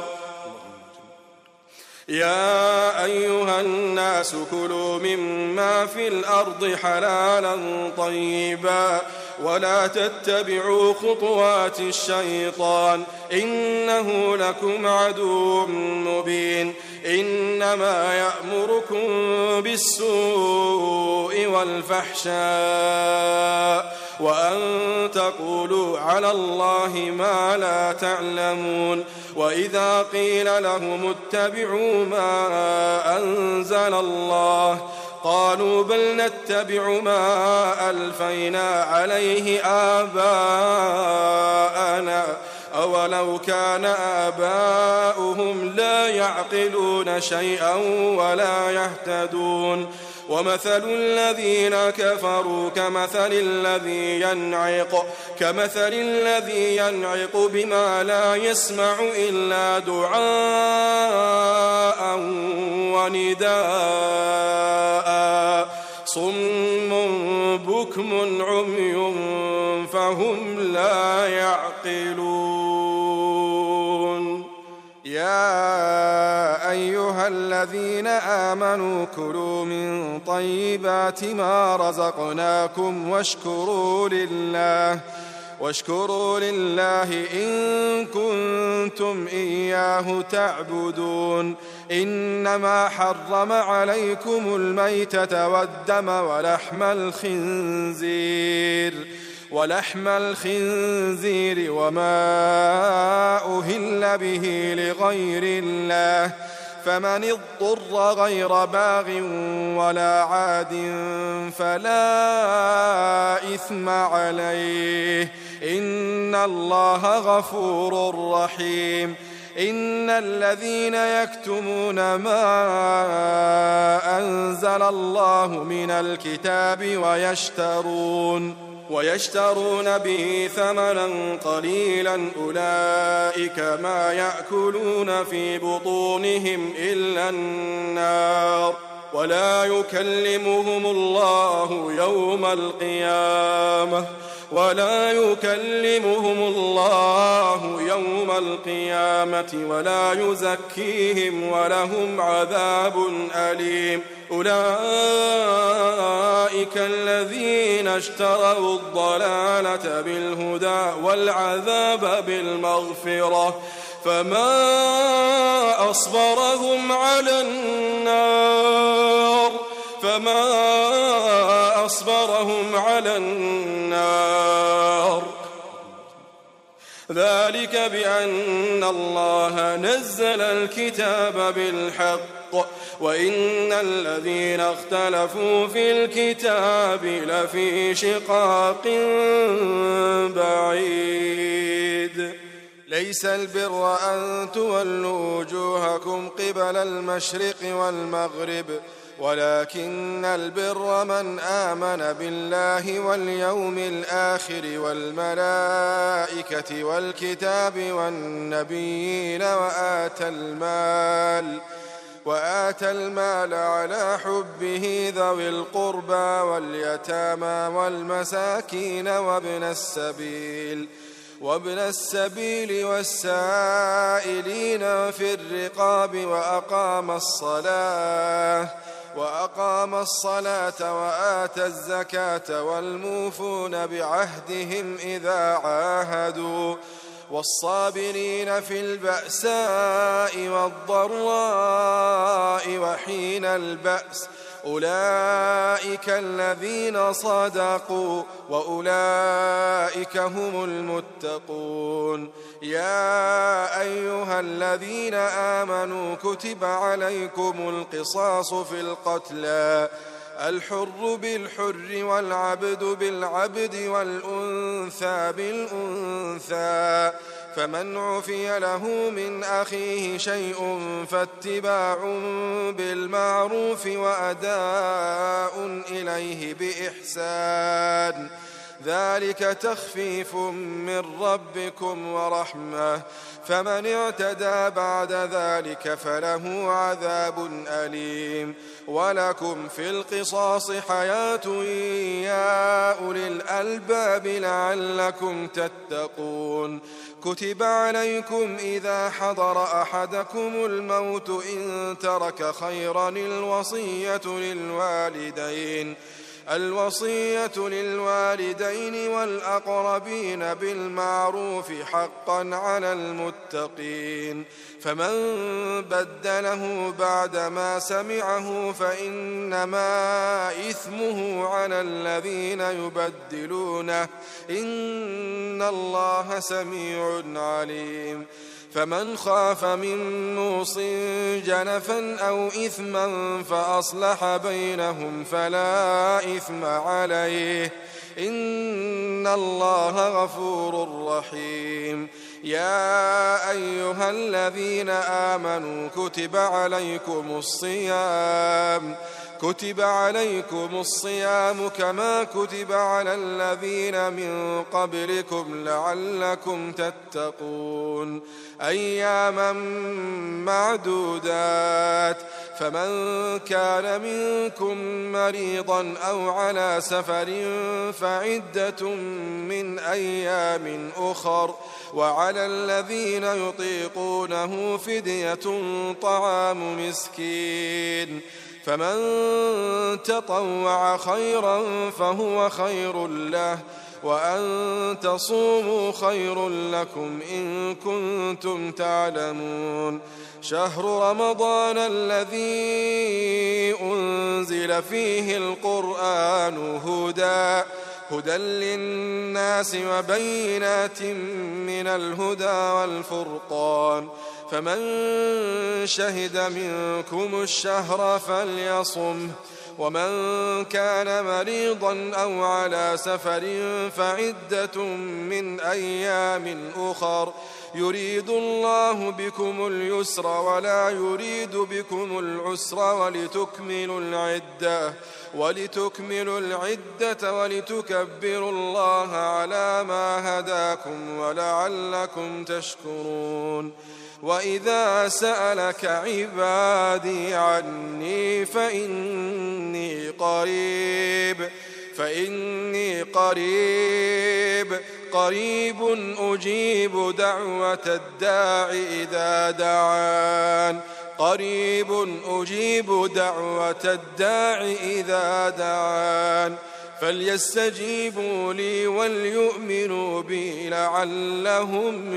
يا أيها الناس كلوا مما في الأرض حلالا طيبا ولا تتبعوا خطوات الشيطان إنه لكم عدو مبين. إنما يأمركم بالسوء والفحشاء وأن تقولوا على الله ما لا تعلمون. وإذا قيل لهم اتبعوا ما أنزل الله قالوا بل نتبع ما ألفينا عليه آباءنا أولو كان آباؤهم لا يعقلون شيئا ولا يهتدون. ومثل الذين كفروا كمثل الذي ينعق بما لا يسمع إلا دعاء ونداء صم بكم عمي فهم لا يعقلون. يا أيها الذين آمنوا كلوا من طيبات ما رزقناكم واشكروا لله إن كنتم إياه تعبدون. إنما حرم عليكم الميتة والدم ولحم الخنزير وما أهل به لغير الله فمن اضطر غير باغ ولا عاد فلا إثم عليه إن الله غفور رحيم. إن الذين يكتمون ما أنزل الله من الكتاب ويشترون به ثمنا قليلا أولئك ما يأكلون في بطونهم إلا النار ولا يكلمهم الله يوم القيامة ولا يزكيهم ولهم عذاب أليم. أولئك الذين اشتروا الضلالة بالهدى والعذاب بالمغفرة فما أصبرهم على النار ذلك بأن الله نزل الكتاب بالحق وإن الذين اختلفوا في الكتاب لفي شقاق بعيد ليس البر أن تولوا وجوهكم قبل المشرق والمغرب ولكن البر من آمن بالله واليوم الآخر والملائكة والكتاب والنبيين وآتى المال على حبه ذوي القربى واليتامى والمساكين وابن السبيل والسائلين في الرقاب وأقام الصلاة وآتى الزكاة والموفون بعهدهم إذا عاهدوا والصابرين في البأساء والضراء وحين البأس أولئك الذين صدقوا وأولئك هم المتقون يا أيها الذين آمنوا كتب عليكم القصاص في القتلى الحر بالحر والعبد بالعبد والأنثى بالأنثى فمن عفي له من أخيه شيء فاتباع بالمعروف وأداء إليه بإحسان ذلك تخفيف من ربكم ورحمة فمن اعتدى بعد ذلك فله عذاب أليم ولكم في القصاص حياة يا أولي الألباب لعلكم تتقون كتب عليكم إذا حضر أحدكم الموت إن ترك خيرا الوصية للوالدين والأقربين بالمعروف حقا على المتقين فمن بدله بعدما سمعه فإنما إثمه على الذين يبدلونه إن الله سميع عليم فمن خاف من موص جنفا أو إثما فأصلح بينهم فلا إثم عليه إن الله غفور رحيم يا أيها الذين آمنوا كتب عليكم الصيام كما كتب على الذين من قبلكم لعلكم تتقون أياما معدودات فمن كان منكم مريضا أو على سفر فعدة من أيام أخر وعلى الذين يطيقونه فدية طعام مسكين فمن تطوع خيرا فهو خير له وأن تصوموا خير لكم إن كنتم تعلمون شهر رمضان الذي أنزل فيه القرآن هدى للناس وبينات من الهدى والفرقان فمن شهد منكم الشهر فليصمه ومن كان مريضا أو على سفر فعدة من أيام أخر يريد الله بكم اليسر ولا يريد بكم العسر ولتكملوا العدة ولتكبروا الله على ما هداكم ولعلكم تشكرون وإذا سألك عبادي عني فإني قريب أجيب دعوة الداع إذا دعان فليستجيبوا لي وليؤمنوا بي لعلهم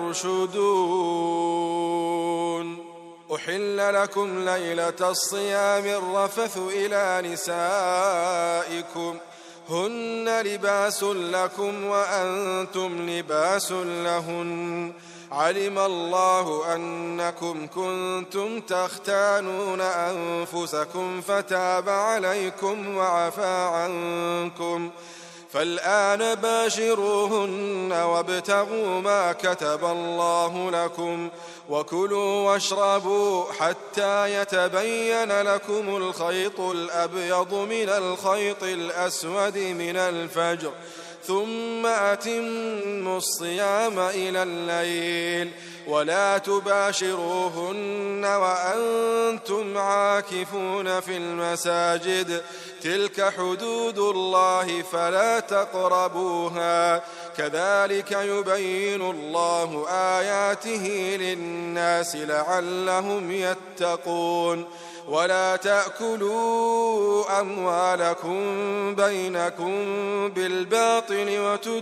يرشدون أحل لكم ليلة الصيام الرفث إلى نسائكم هن لباس لكم وأنتم لباس لهن علم الله أنكم كنتم تختانون أنفسكم فتاب عليكم وعفى عنكم فالآن باشروهن وابتغوا ما كتب الله لكم وكلوا واشربوا حتى يتبين لكم الخيط الأبيض من الخيط الأسود من الفجر ثم أتموا الصيام إلى الليل ولا تباشروهن وأنتم عاكفون في المساجد تلك حدود الله فلا تقربوها كذلك يبين الله آياته للناس لعلهم يتقون ولا تأكلوا أموالكم بينكم بالباطل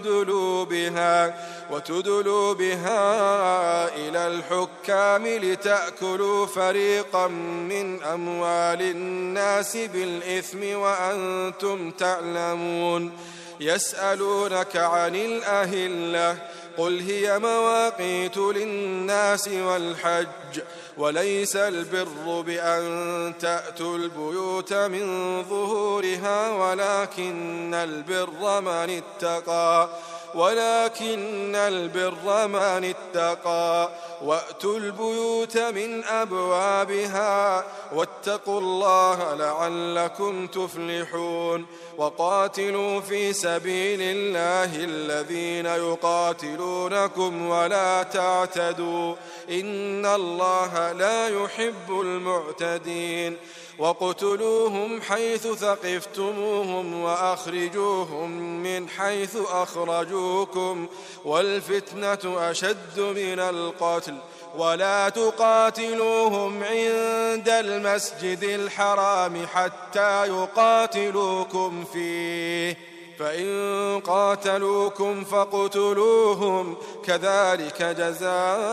وتدلوا بها إلى الحكام لتأكلوا فريقا من أموال الناس بالإثم وأنتم تعلمون يسألونك عن الأهلة قل هي مواقيت للناس والحج وليس البر بأن تأتوا البيوت من ظهورها ولكن البر من اتقى وأتوا البيوت من أبوابها واتقوا الله لعلكم تفلحون وقاتلوا في سبيل الله الذين يقاتلونكم ولا تعتدوا إن الله لا يحب المعتدين وقتلوهم حيث ثقفتموهم وأخرجوهم من حيث أخرجوكم والفتنة أشد من القتل ولا تقاتلوهم عند المسجد الحرام حتى يقاتلوكم فيه فإن قاتلوكم فاقتلوهم كذلك جزاء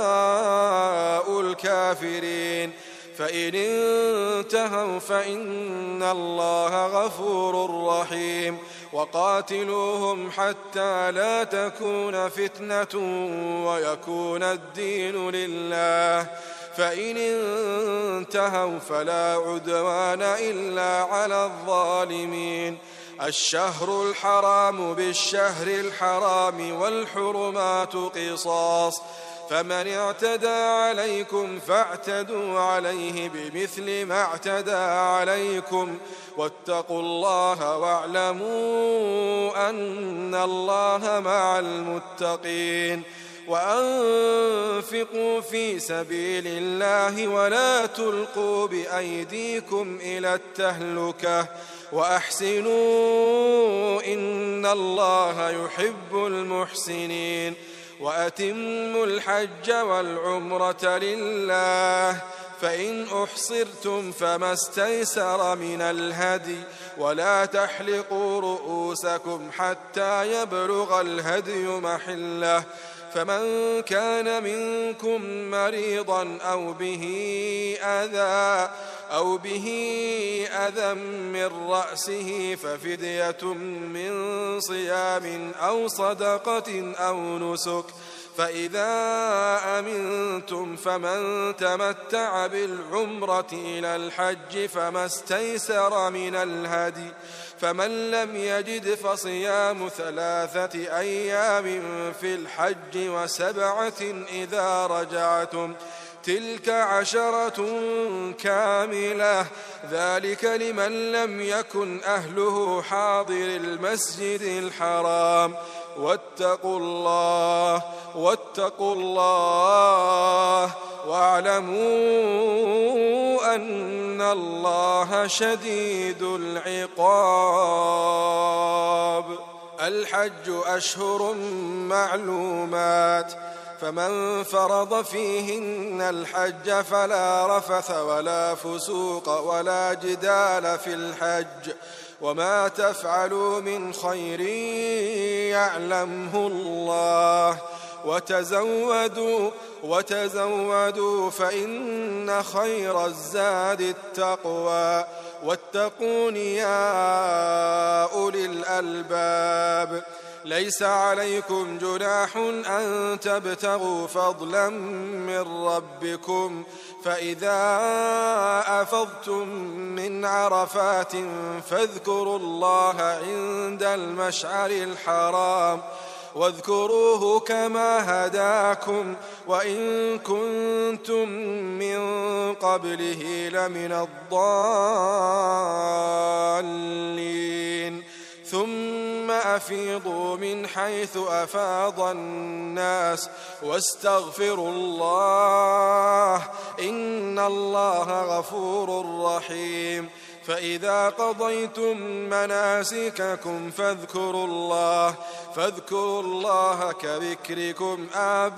الكافرين فإن انتهوا فإن الله غفور رحيم وقاتلوهم حتى لا تكون فتنة ويكون الدين لله فإن انتهوا فلا عدوان إلا على الظالمين الشهر الحرام بالشهر الحرام والحرمات قصاص فمن اعتدى عليكم فاعتدوا عليه بمثل ما اعتدى عليكم واتقوا الله واعلموا أن الله مع المتقين وأنفقوا في سبيل الله ولا تلقوا بأيديكم إلى التهلكة وأحسنوا إن الله يحب المحسنين وأتموا الحج والعمرة لله فإن أحصرتم فما استيسر من الهدي ولا تحلقوا رؤوسكم حتى يبلغ الهدي محله فمن كان منكم مريضا أو به أذى من رأسه ففدية من صيام أو صدقة أو نسك فإذا أمنتم فمن تمتع بالعمرة إلى الحج فما استيسر من الهدي فمن لم يجد فصيام 3 أيام في الحج و7 إذا رجعتم تلك 10 كاملة ذلك لمن لم يكن أهله حاضر المسجد الحرام واتقوا الله واعلموا أن الله شديد العقاب الحج أشهر معلومات فمن فرض فيهن الحج فلا رفث ولا فسوق ولا جدال في الحج وما تفعلوا من خير يعلمه الله وتزودوا فإن خير الزاد التقوى واتقون يا أولي الألباب. ليس عليكم جناح أن تبتغوا فضلا من ربكم، فإذا أفضتم من عرفات فاذكروا الله عند المشعر الحرام واذكروه كما هداكم وإن كنتم من قبله لمن الضالين. ثم أفيضوا من حيث أفاض الناس واستغفروا الله إن الله غفور رحيم. فإذا قضيتم مناسككم فاذكروا الله كذكركم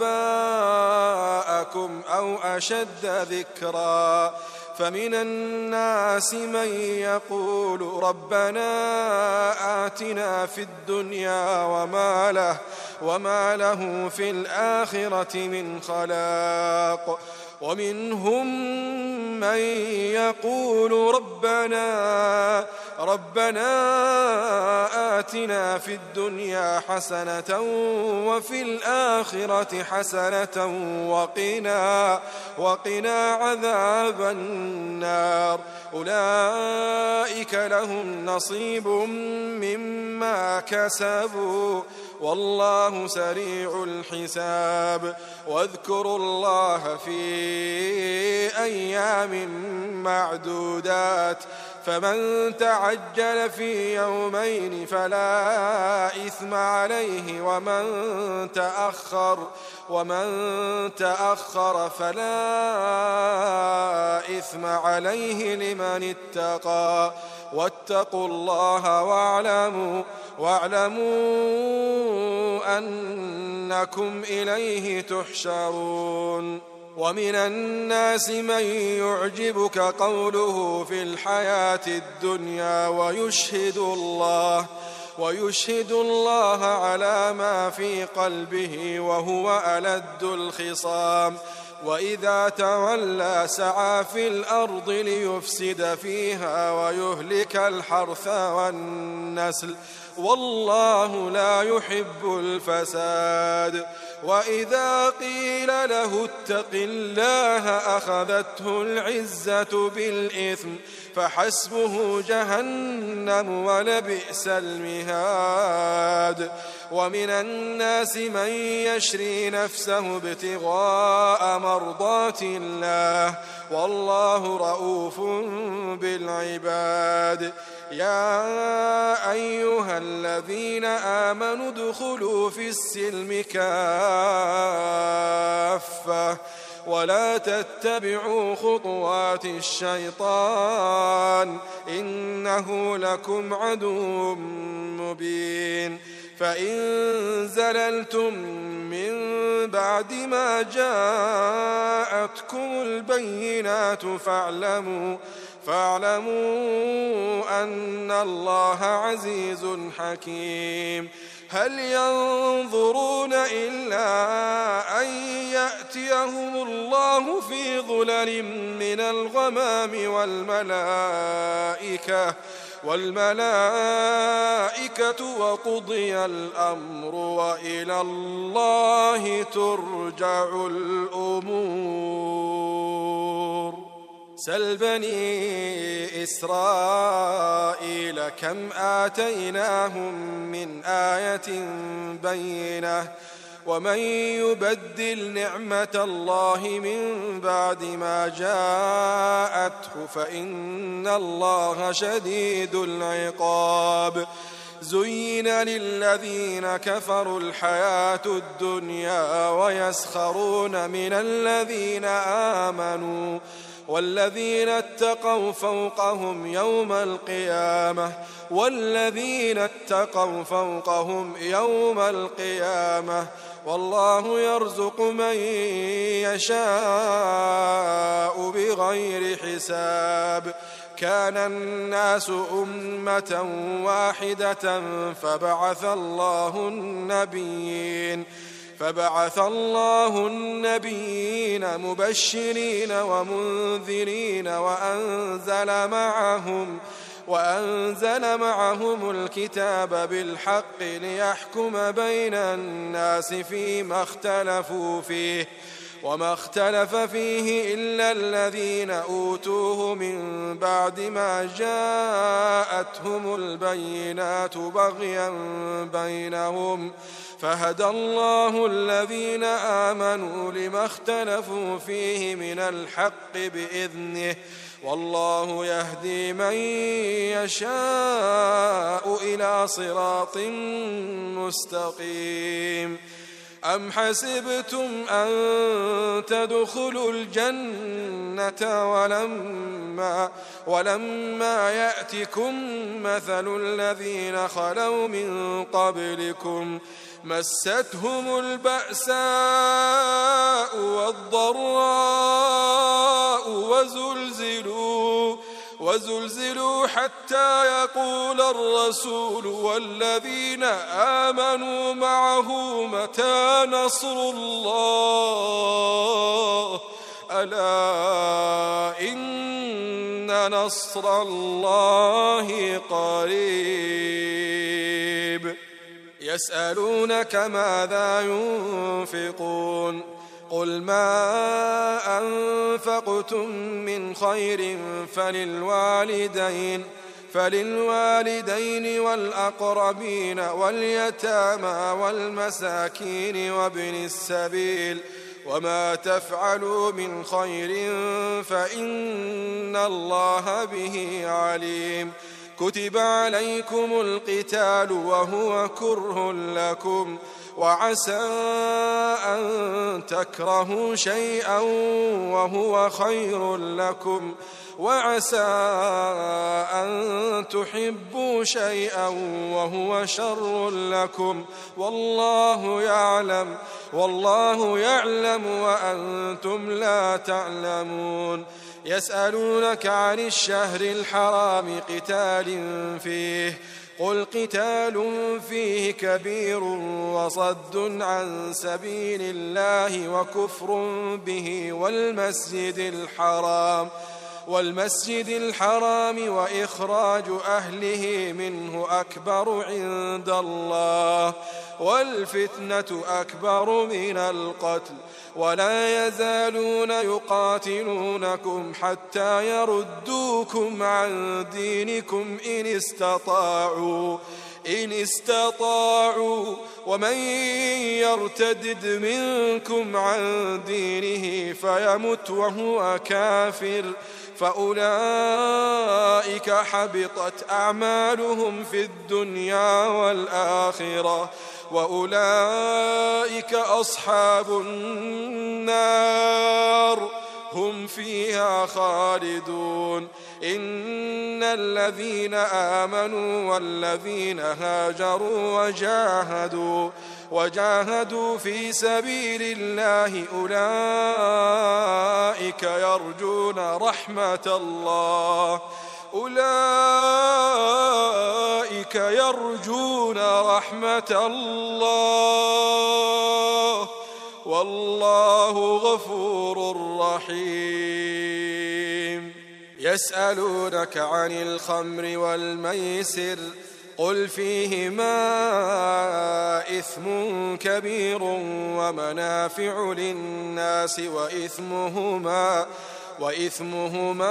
آباءكم أو أشد ذكرا. فمن الناس من يقول ربنا آتنا في الدنيا وما له في الآخرة من خلاق. ومنهم من يقول ربنا آتنا في الدنيا حسنة وفي الآخرة حسنة وقنا عذاب النار. أولئك لهم نصيب مما كسبوا والله سريع الحساب. واذكروا الله في أيام معدودات، فمن تعجل في يومين فلا إثم عليه ومن تأخر فلا إثم عليه لمن اتقى. واتقوا الله واعلموا أنكم إليه تحشرون. ومن الناس من يعجبك قوله في الحياة الدنيا ويشهد الله على ما في قلبه وهو ألد الخصام. وإذا تولى سعى في الأرض ليفسد فيها ويهلك الحرث والنسل والله لا يحب الفساد. وإذا قيل له اتق الله أخذته العزة بالإثم فحسبه جهنم ولبئس المهاد. ومن الناس من يشري نفسه ابتغاء مرضات الله والله رؤوف بالعباد. يا أيها الذين آمنوا ادخلوا في السلم كافة ولا تتبعوا خطوات الشيطان إنه لكم عدو مبين. فإن زللتم من بعد ما جاءتكم البينات فاعلموا أن الله عزيز حكيم. هل ينظرون إلا أن يأتيهم الله في ظلل من الغمام والملائكة وقضي الأمر وإلى الله ترجع الأمور. سل بني إسرائيل كم آتيناهم من آية بينة ومن يبدل نعمة الله من بعد ما جاءته فإن الله شديد العقاب. زين للذين كفروا الحياة الدنيا ويسخرون من الذين آمنوا والذين اتقوا فوقهم يوم القيامة والله يرزق من يشاء بغير حساب. كان الناس أمة واحدة فبعث الله النبيين فبعث الله النبيين مبشرين ومنذرين وأنزل معهم الكتاب بالحق ليحكم بين الناس فيما اختلفوا فيه وما اختلف فيه إلا الذين أوتوه من بعد ما جاءتهم البينات بغيا بينهم فهدى الله الذين آمنوا لما اختلفوا فيه من الحق بإذنه والله يهدي من يشاء إلى صراط مستقيم. أم حسبتم أن تدخلوا الجنة ولما يأتكم مثل الذين خلوا من قبلكم مستهم البأساء والضراء وزلزلوا حتى يقول الرسول والذين آمنوا معه متى نصر الله ألا إن نصر الله قريب. يسألونك ماذا ينفقون قل ما أنفقتم من خير فللوالدين والأقربين واليتامى والمساكين وابن السبيل وما تفعلوا من خير فإن الله به عليم. كتب عليكم القتال وهو كره لكم وعسى أن تكرهوا شيئا وهو خير لكم وعسى أن تحبوا شيئا وهو شر لكم والله يعلم وأنتم لا تعلمون. يسألونك عن الشهر الحرام قتال فيه قل قتال فيه كبير وصد عن سبيل الله وكفر به والمسجد الحرام وإخراج أهله منه أكبر عند الله والفتنة أكبر من القتل ولا يزالون يقاتلونكم حتى يردوكم عن دينكم إن استطاعوا ومن يرتدد منكم عن دينه فيمت وهو كافر فأولئك حبطت أعمالهم في الدنيا والآخرة وأولئك أصحاب النار هم فيها خالدون. إن الذين آمنوا والذين هاجروا وجاهدوا في سبيل الله أولئك يرجون رحمة الله والله غفور رحيم. يسألونك عن الخمر والميسر قل فيهما إثم كبير ومنافع للناس وإثمهما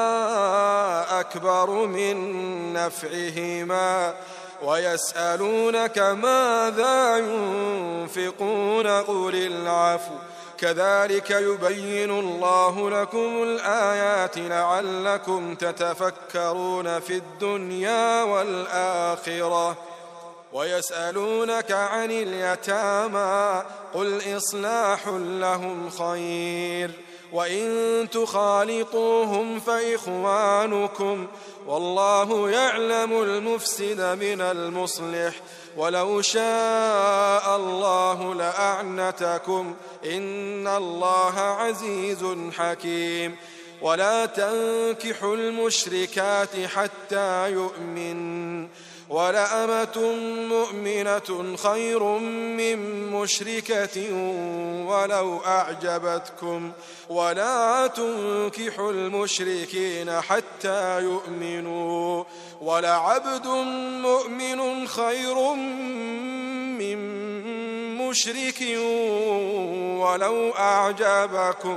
أكبر من نفعهما ويسألونك ماذا ينفقون قل العفو كذلك يبين الله لكم الآيات لعلكم تتفكرون في الدنيا والآخرة. ويسألونك عن اليتامى قل إصلاح لهم خير وإن تخالطوهم فإخوانكم والله يعلم المفسد من المصلح ولو شاء الله لأعنتكم إن الله عزيز حكيم. ولا تنكحوا المشركات حتى يؤمن ولأمة مؤمنة خير من مشركة ولو أعجبتكم ولا تنكحوا المشركين حتى يؤمنوا ولعبد مؤمن خير من مشرك ولو أعجبكم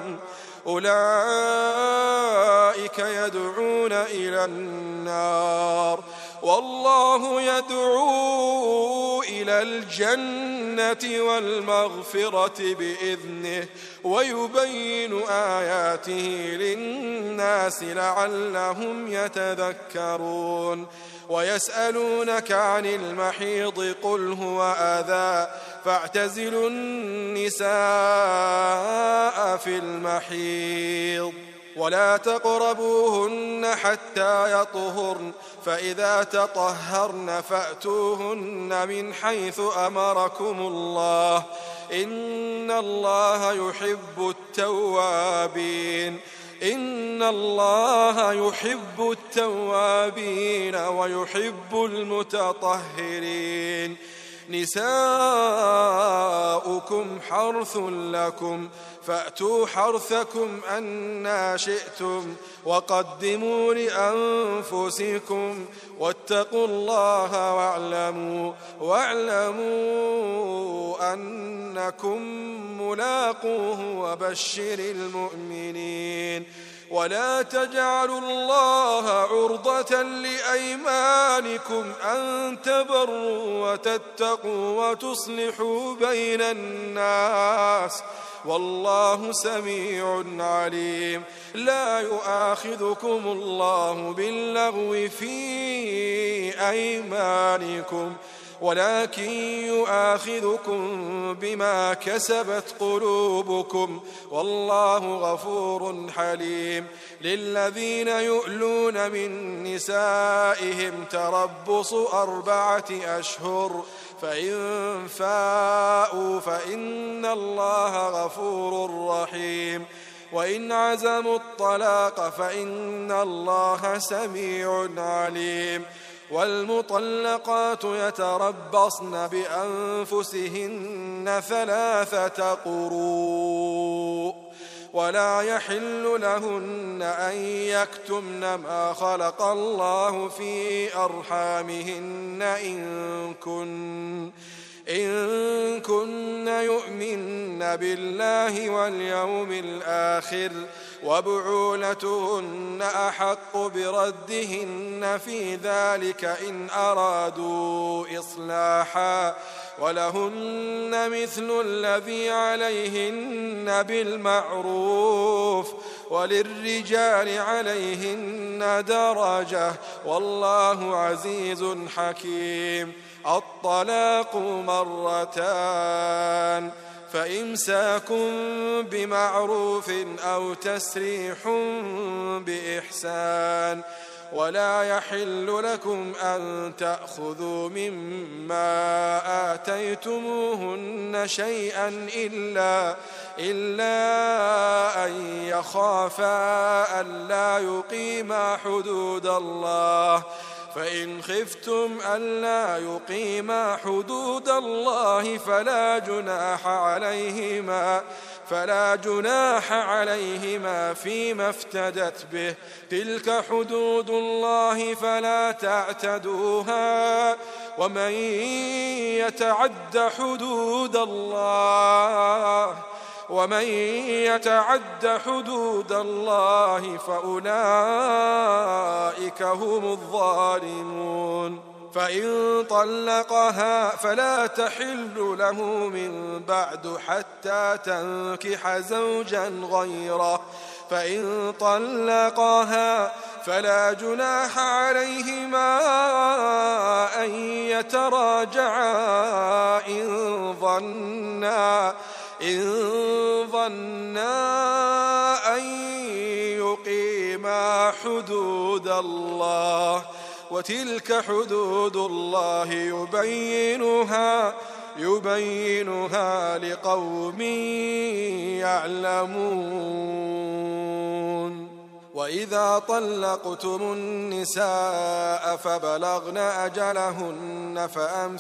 أولئك يدعون إلى النار والله يدعو إلى الجنة والمغفرة بإذنه ويبين آياته للناس لعلهم يتذكرون ويسألونك عن المحيض قل هو أذى فاعتزلوا النساء في المحيض ولا تقربوهن حتى يطهرن فإذا تطهرن فأتوهن من حيث أمركم الله إن الله يحب التوابين ويحب المتطهرين نساؤكم حرث لكم فأتوا حرثكم أنى شئتم وقدموا لأنفسكم واتقوا الله واعلموا أنكم ملاقوه وبشر المؤمنين ولا تجعلوا الله عرضة لأيمانكم أن تبروا وتتقوا وتصلحوا بين الناس والله سميع عليم لا يؤاخذكم الله باللغو في أيمانكم ولكن يؤاخذكم بما كسبت قلوبكم والله غفور حليم للذين يؤلون من نسائهم تربص 4 أشهر فإن فاءوا فإن الله غفور رحيم وإن عزموا الطلاق فإن الله سميع عليم والمطلقات يتربصن بأنفسهن 3 قروء ولا يحل لهن أن يكتمن ما خلق الله في أرحامهن إن كن يؤمن بالله واليوم الآخر وبعولتهن أحق بردهن في ذلك إن أرادوا إصلاحا ولهن مثل الذي عليهن بالمعروف وللرجال عليهن درجة والله عزيز حكيم الطلاق 2 فإمساك بمعروف أو تسريح بإحسان ولا يحل لكم أن تأخذوا مما آتيتموهن شيئا إلا أن يخافا ألا يقيما حدود الله فإن خفتم ألا يقيما حدود الله فلا جناح عليهما فيما افتدت به تلك حدود الله فلا تعتدوها ومن يتعد حدود الله فأولئك هم الظالمون فإن طلقها فلا تحل له من بعد حتى تنكح زوجا غيره فإن طلقها فلا جناح عليهما أن يتراجعا إن ظنا أن يقيما حدود الله وتلك حدود الله يبينها لقوم يعلمون وإذا طلقتم النساء فبلغن أجلهن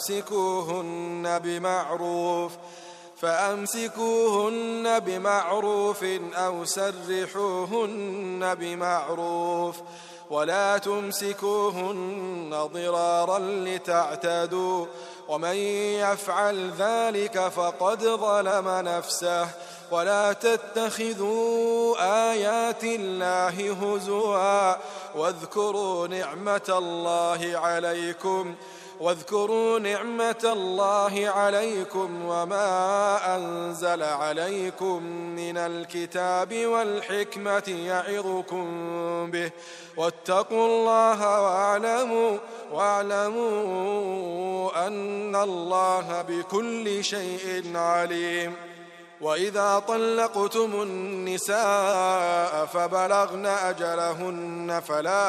فأمسكوهن بمعروف أو سرحوهن بمعروف ولا تمسكوهن ضرارا لتعتدوا ومن يفعل ذلك فقد ظلم نفسه ولا تتخذوا آيات الله هزوا واذكروا نعمة الله عليكم وما أنزل عليكم من الكتاب والحكمة يعظكم به واتقوا الله واعلموا أن الله بكل شيء عليم. وإذا طلقتم النساء فبلغن أجلهن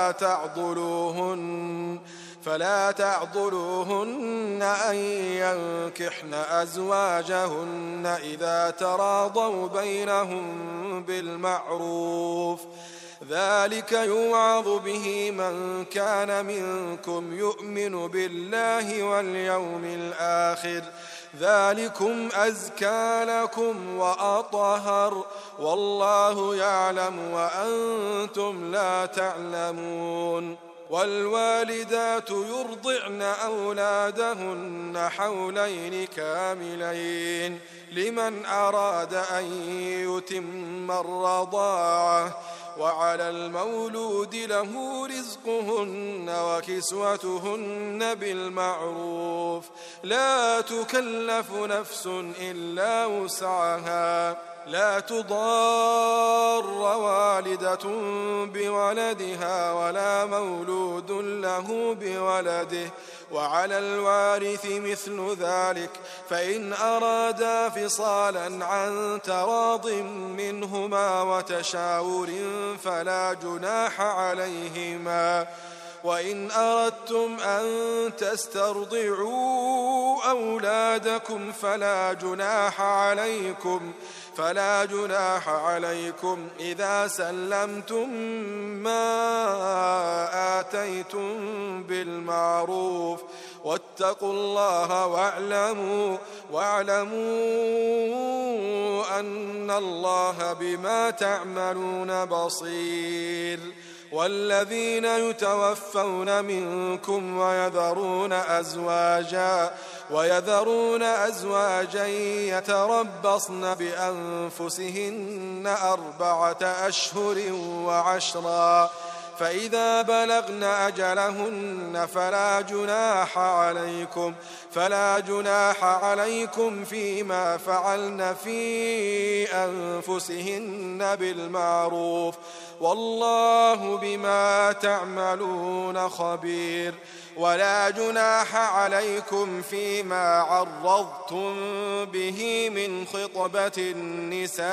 فلا تعضلوهن أن ينكحن أزواجهن إذا تراضوا بينهم بالمعروف ذلك يوعظ به من كان منكم يؤمن بالله واليوم الآخر ذلكم أزكى لكم وأطهر والله يعلم وأنتم لا تعلمون. والوالدات يرضعن أولادهن حولين كاملين لمن أراد أن يتم الرضاعة وعلى المولود له رزقهن وكسوتهن بالمعروف لا تكلف نفس إلا وسعها لا تضار والدة بولدها ولا مولود له بولده وعلى الوارث مثل ذلك فإن أرادا فصالا عن تراض منهما وتشاور فلا جناح عليهما وإن أردتم أن تسترضعوا أولادكم فلا جناح عليكم إذا سلمتم ما آتيتم بالمعروف واتقوا الله واعلموا أن الله بما تعملون بصير. والذين يتوفون منكم ويذرون أزواجا يتربصن بأنفسهن 4 أشهر وعشرا فإذا بلغن أجلهن فلا جناح عليكم فيما فعلن في أنفسهن بالمعروف والله بما تعملون خبير. ولا جناح عليكم فيما عرضتم به من خطبة النساء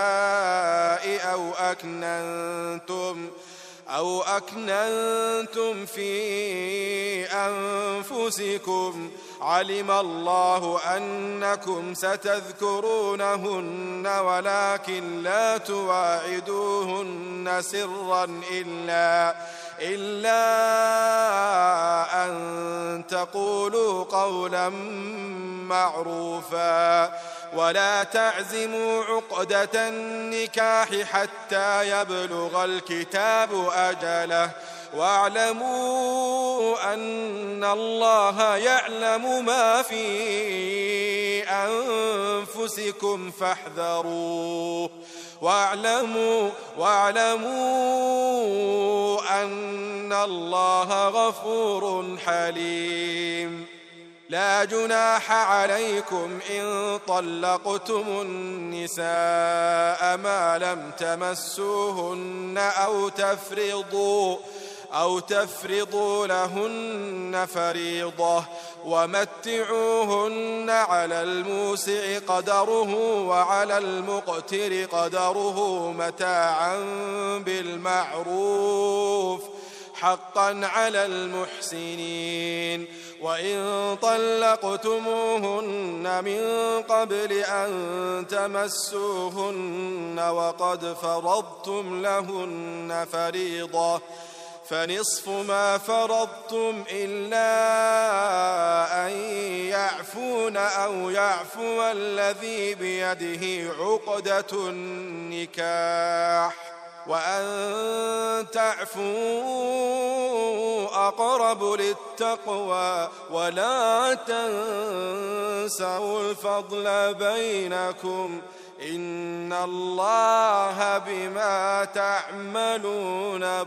أو أكننتم في أنفسكم علم الله أنكم ستذكرونهن ولكن لا تواعدوهن سرا إلا أن تقولوا قولا معروفا ولا تعزموا عقدة النكاح حتى يبلغ الكتاب أجله واعلموا أن الله يعلم ما في أنفسكم فاحذروه واعلموا أن الله غفور حليم. لا جناح عليكم إن طلقتم النساء ما لم تمسوهن أو تفرضوا لهن فريضة ومتعوهن على الموسع قدره وعلى المقتر قدره متاعا بالمعروف حقا على المحسنين. وإن طلقتموهن من قبل أن تمسوهن وقد فرضتم لهن فريضة فنصف ما فرضتم إلا أن يعفون أو يعفو الذي بيده عقدة النكاح وأن تعفوا أقرب للتقوى ولا تنسوا الفضل بينكم إن الله بما تعملون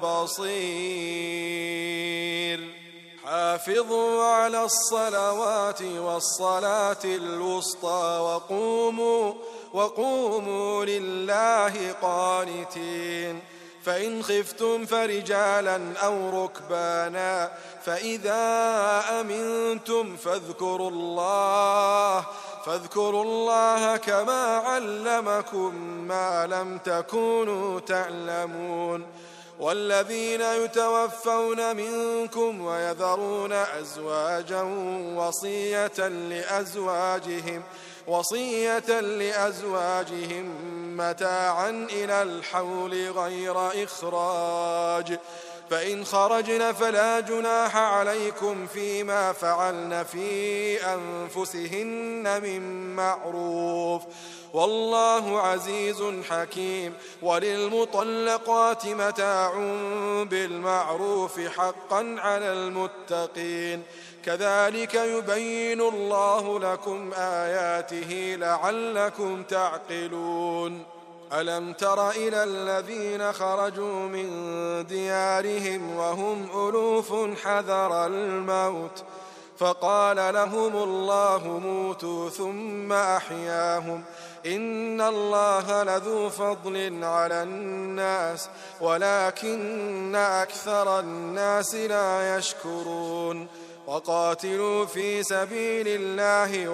بصير حافظوا على الصلوات والصلاة الوسطى وقوموا لله قانتين فإن خفتم فرجالا أو ركبانا فإذا أمنتم فاذكروا الله كما علمكم ما لم تكونوا تعلمون والذين يتوفون منكم ويذرون أزواجا وصية لأزواجهم متاعا إلى الحول غير إخراج فإن خرجن فلا جناح عليكم فيما فعلن في أنفسهن من معروف والله عزيز حكيم وللمطلقات متاع بالمعروف حقا على المتقين كذلك يبين الله لكم آياته لعلكم تعقلون ألم تر إلى الذين خرجوا من ديارهم وهم ألوف حذر الموت فقال لهم الله موتوا ثم أحياهم إن الله لذو فضل على الناس ولكن أكثر الناس لا يشكرون وقاتلوا في سبيل الله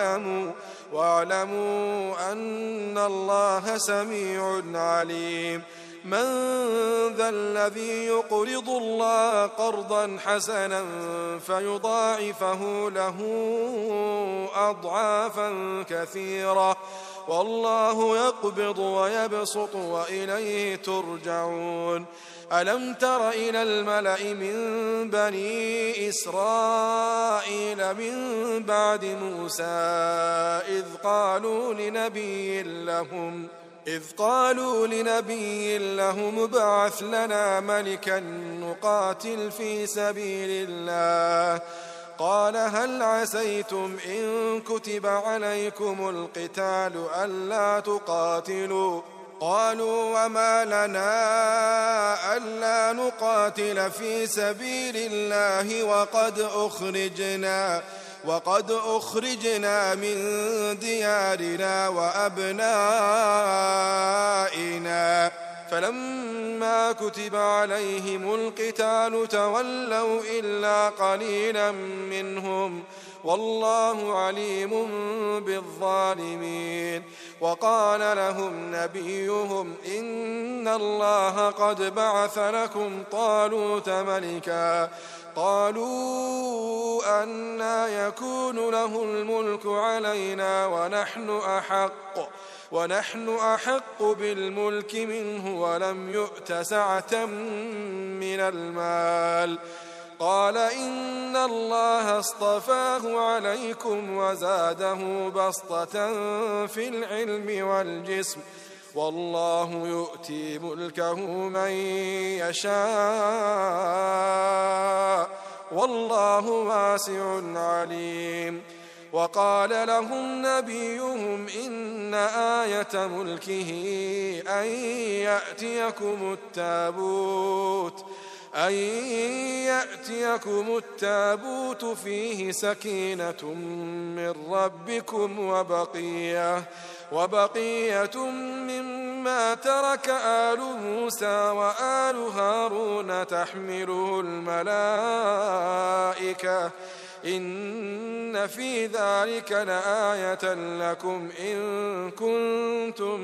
واعلموا أن الله سميع عليم من ذا الذي يقرض الله قرضا حسنا فيضاعفه له أضعافا كثيرة والله يقبض ويبسط وإليه ترجعون ألم تر إلى الملأ من بني إسرائيل من بعد موسى إذ قالوا لنبي لهم ابعث لنا ملكا نقاتل في سبيل الله قال هل عسيتم إن كتب عليكم القتال ألا تقاتلوا قالوا وما لنا ألا نقاتل في سبيل الله وقد أخرجنا من ديارنا وأبنائنا فلما كتب عليهم القتال تولوا إلا قليلا منهم والله عليم بالظالمين وقال لهم نبيهم إن الله قد بعث لكم طالوت ملكا قالوا أنى يكون له الملك علينا ونحن أحق بالملك منه ولم يؤت سعة من المال قال إن الله اصطفاه عليكم وزاده بسطة في العلم والجسم والله يؤتي ملكه من يشاء والله واسع عليم وقال لهم نبيهم إن آية ملكه أن يأتيكم التابوت فيه سكينة من ربكم وبقية مما ترك آل موسى وآل هارون تحمله الملائكة إن في ذلك لآية لكم إن كنتم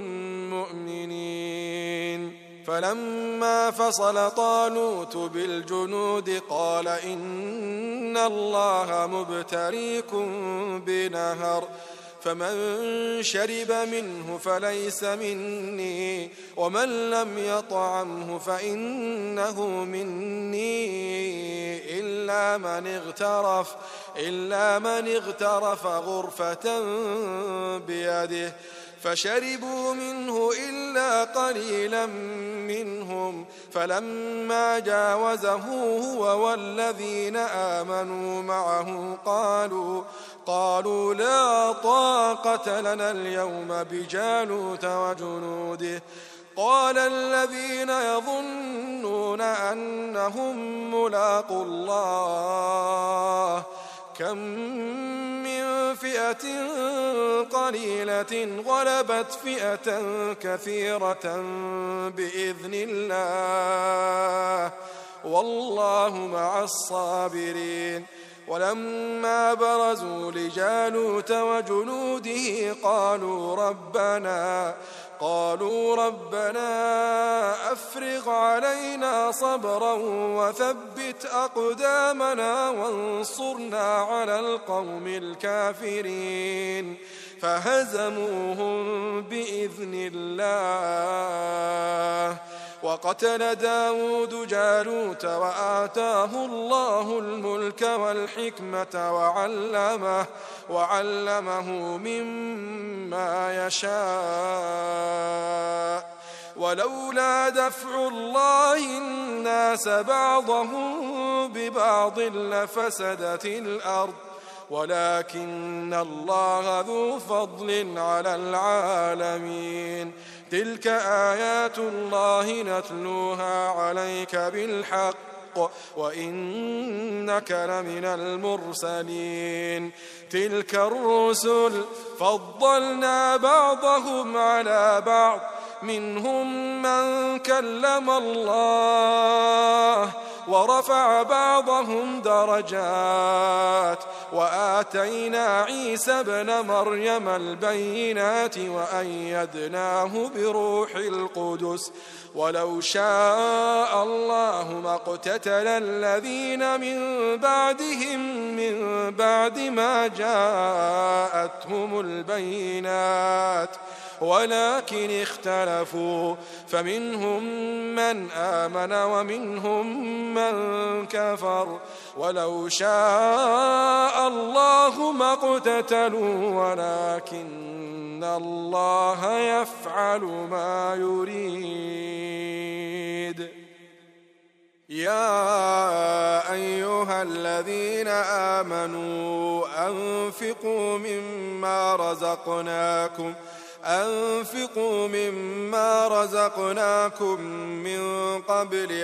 مؤمنين فلما فصل طالوت بالجنود قال إن الله مبتليكم بنهر فمن شرب منه فليس مني ومن لم يطعمه فإنه مني إلا من اغترف غرفة بيده فشربوا منه إلا قليلا منهم فلما جاوزه هو والذين آمنوا معه قالوا لا طاقة لنا اليوم بجالوت وجنوده قال الذين يظنون أنهم ملاقو الله كم من فئة قليلة غلبت فئة كثيرة بإذن الله والله مع الصابرين ولما برزوا لجالوت وجنوده قالوا ربنا أفرغ علينا صبرا وثبت أقدامنا وانصرنا على القوم الكافرين فهزموهم بإذن الله وقتل داود جالوت وآتاه الله الملك والحكمة وعلمه مما يشاء ولولا دفع الله الناس بعضهم ببعض لفسدت الأرض ولكن الله ذو فضل على العالمين تلك آيات الله نتلوها عليك بالحق وإنك لمن المرسلين تلك الرسل فضلنا بعضهم على بعض منهم من كلم الله ورفع بعضهم درجات وآتينا عيسى ابن مريم البينات وأيدناه بروح القدس ولو شاء الله ما اقتتل الذين من بعدهم من بعد ما جاءتهم البينات ولكن اختلفوا فمنهم من آمن ومنهم من كفر ولو شاء الله ما اقتتلوا ولكن الله يفعل ما يريد يا أيها الذين آمنوا أنفقوا مما رزقناكم من قبل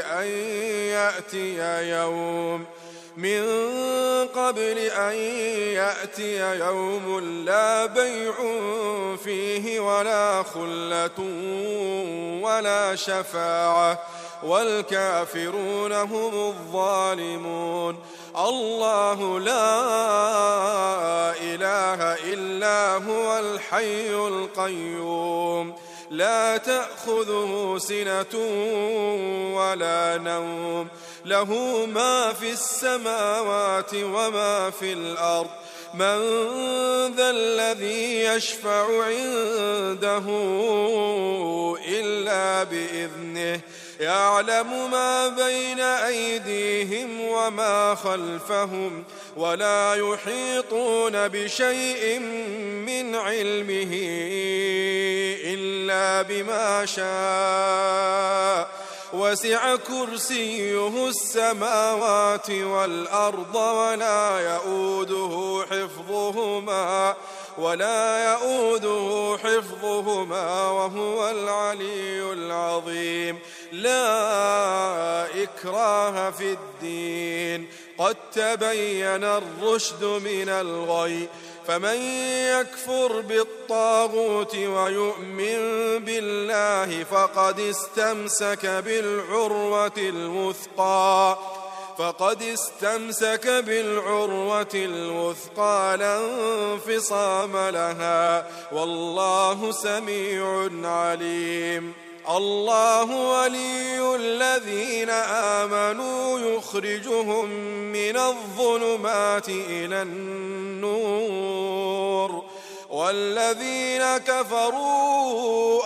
أن يأتي يوم لا بيع فيه ولا خلة ولا شفاعة والكافرون هم الظالمون الله لا إله إلا هو الحي القيوم لا تأخذه سنة ولا نوم له ما في السماوات وما في الأرض من ذا الذي يشفع عنده إلا بإذنه يعلم ما بين أيديهم وما خلفهم ولا يحيطون بشيء من علمه إلا بما شاء وسع كرسيه السماوات والأرض ولا يؤوده حفظهما وهو العلي العظيم لا إكراه في الدين قد تبين الرشد من الغي فمن يكفر بالطاغوت ويؤمن بالله فقد استمسك بالعروة الوثقى لا انفصام لها والله سميع عليم الله ولي الذين آمنوا يخرجهم من الظلمات إلى النور والذين كفروا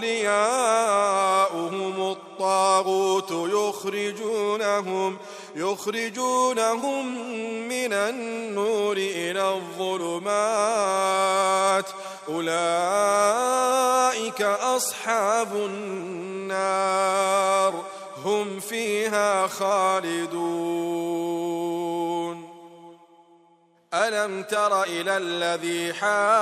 أولياؤهم الطاغوت يخرجونهم من النور إلى الظلمات أولئك أصحاب النار هم فيها خالدون. ألم تر إلى الذي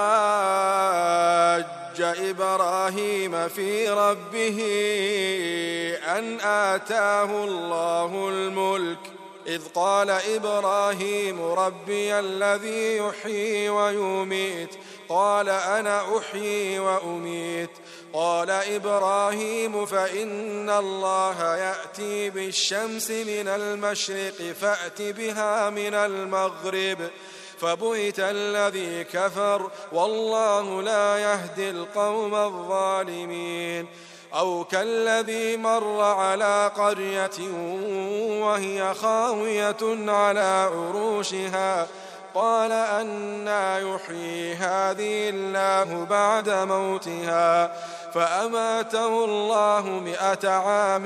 حاج إبراهيم في ربه أن آتاه الله الملك إذ قال إبراهيم ربي الذي يحيي ويميت قال أنا أحيي وأميت قال إبراهيم فإن الله يأتي بالشمس من المشرق فأت بها من المغرب فبهت الذي كفر والله لا يهدي القوم الظالمين. أو كالذي مر على قرية وهي خاوية على عروشها قال أنى يحيي هذه الله بعد موتها فأماته الله 100 عام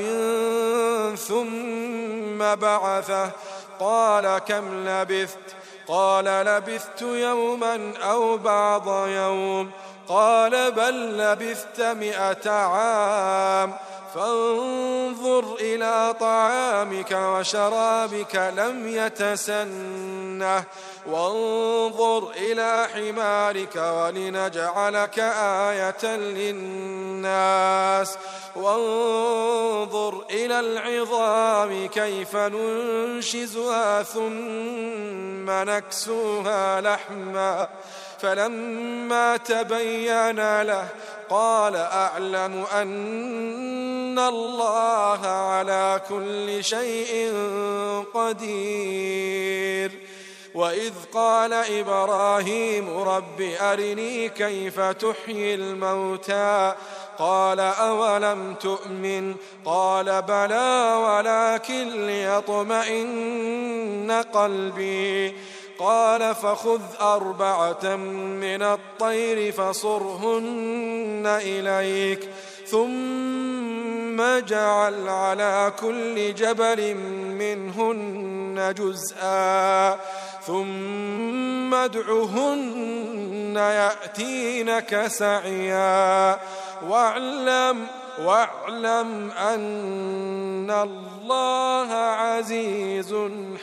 ثم بعثه قال كم لبثت قال لبثت يوما أو بعض يوم قال بل لبثت 100 عام فانظر إلى طعامك وشرابك لم يتسنه وانظر إلى حمارك ولنجعلك آية للناس وانظر إلى العظام كيف ننشزها ثم نكسوها لحما فلما تبين له قال أعلم أن الله على كل شيء قدير. وإذ قال إبراهيم رب أرني كيف تحيي الموتى قال أولم تؤمن قال بلى ولكن ليطمئن قلبي قال فخذ 4 من الطير فصرهن إليك ثم اجعل على كل جبل منهن جزءا ثم ادعهن يأتينك سعيا واعلم أن الله عزيز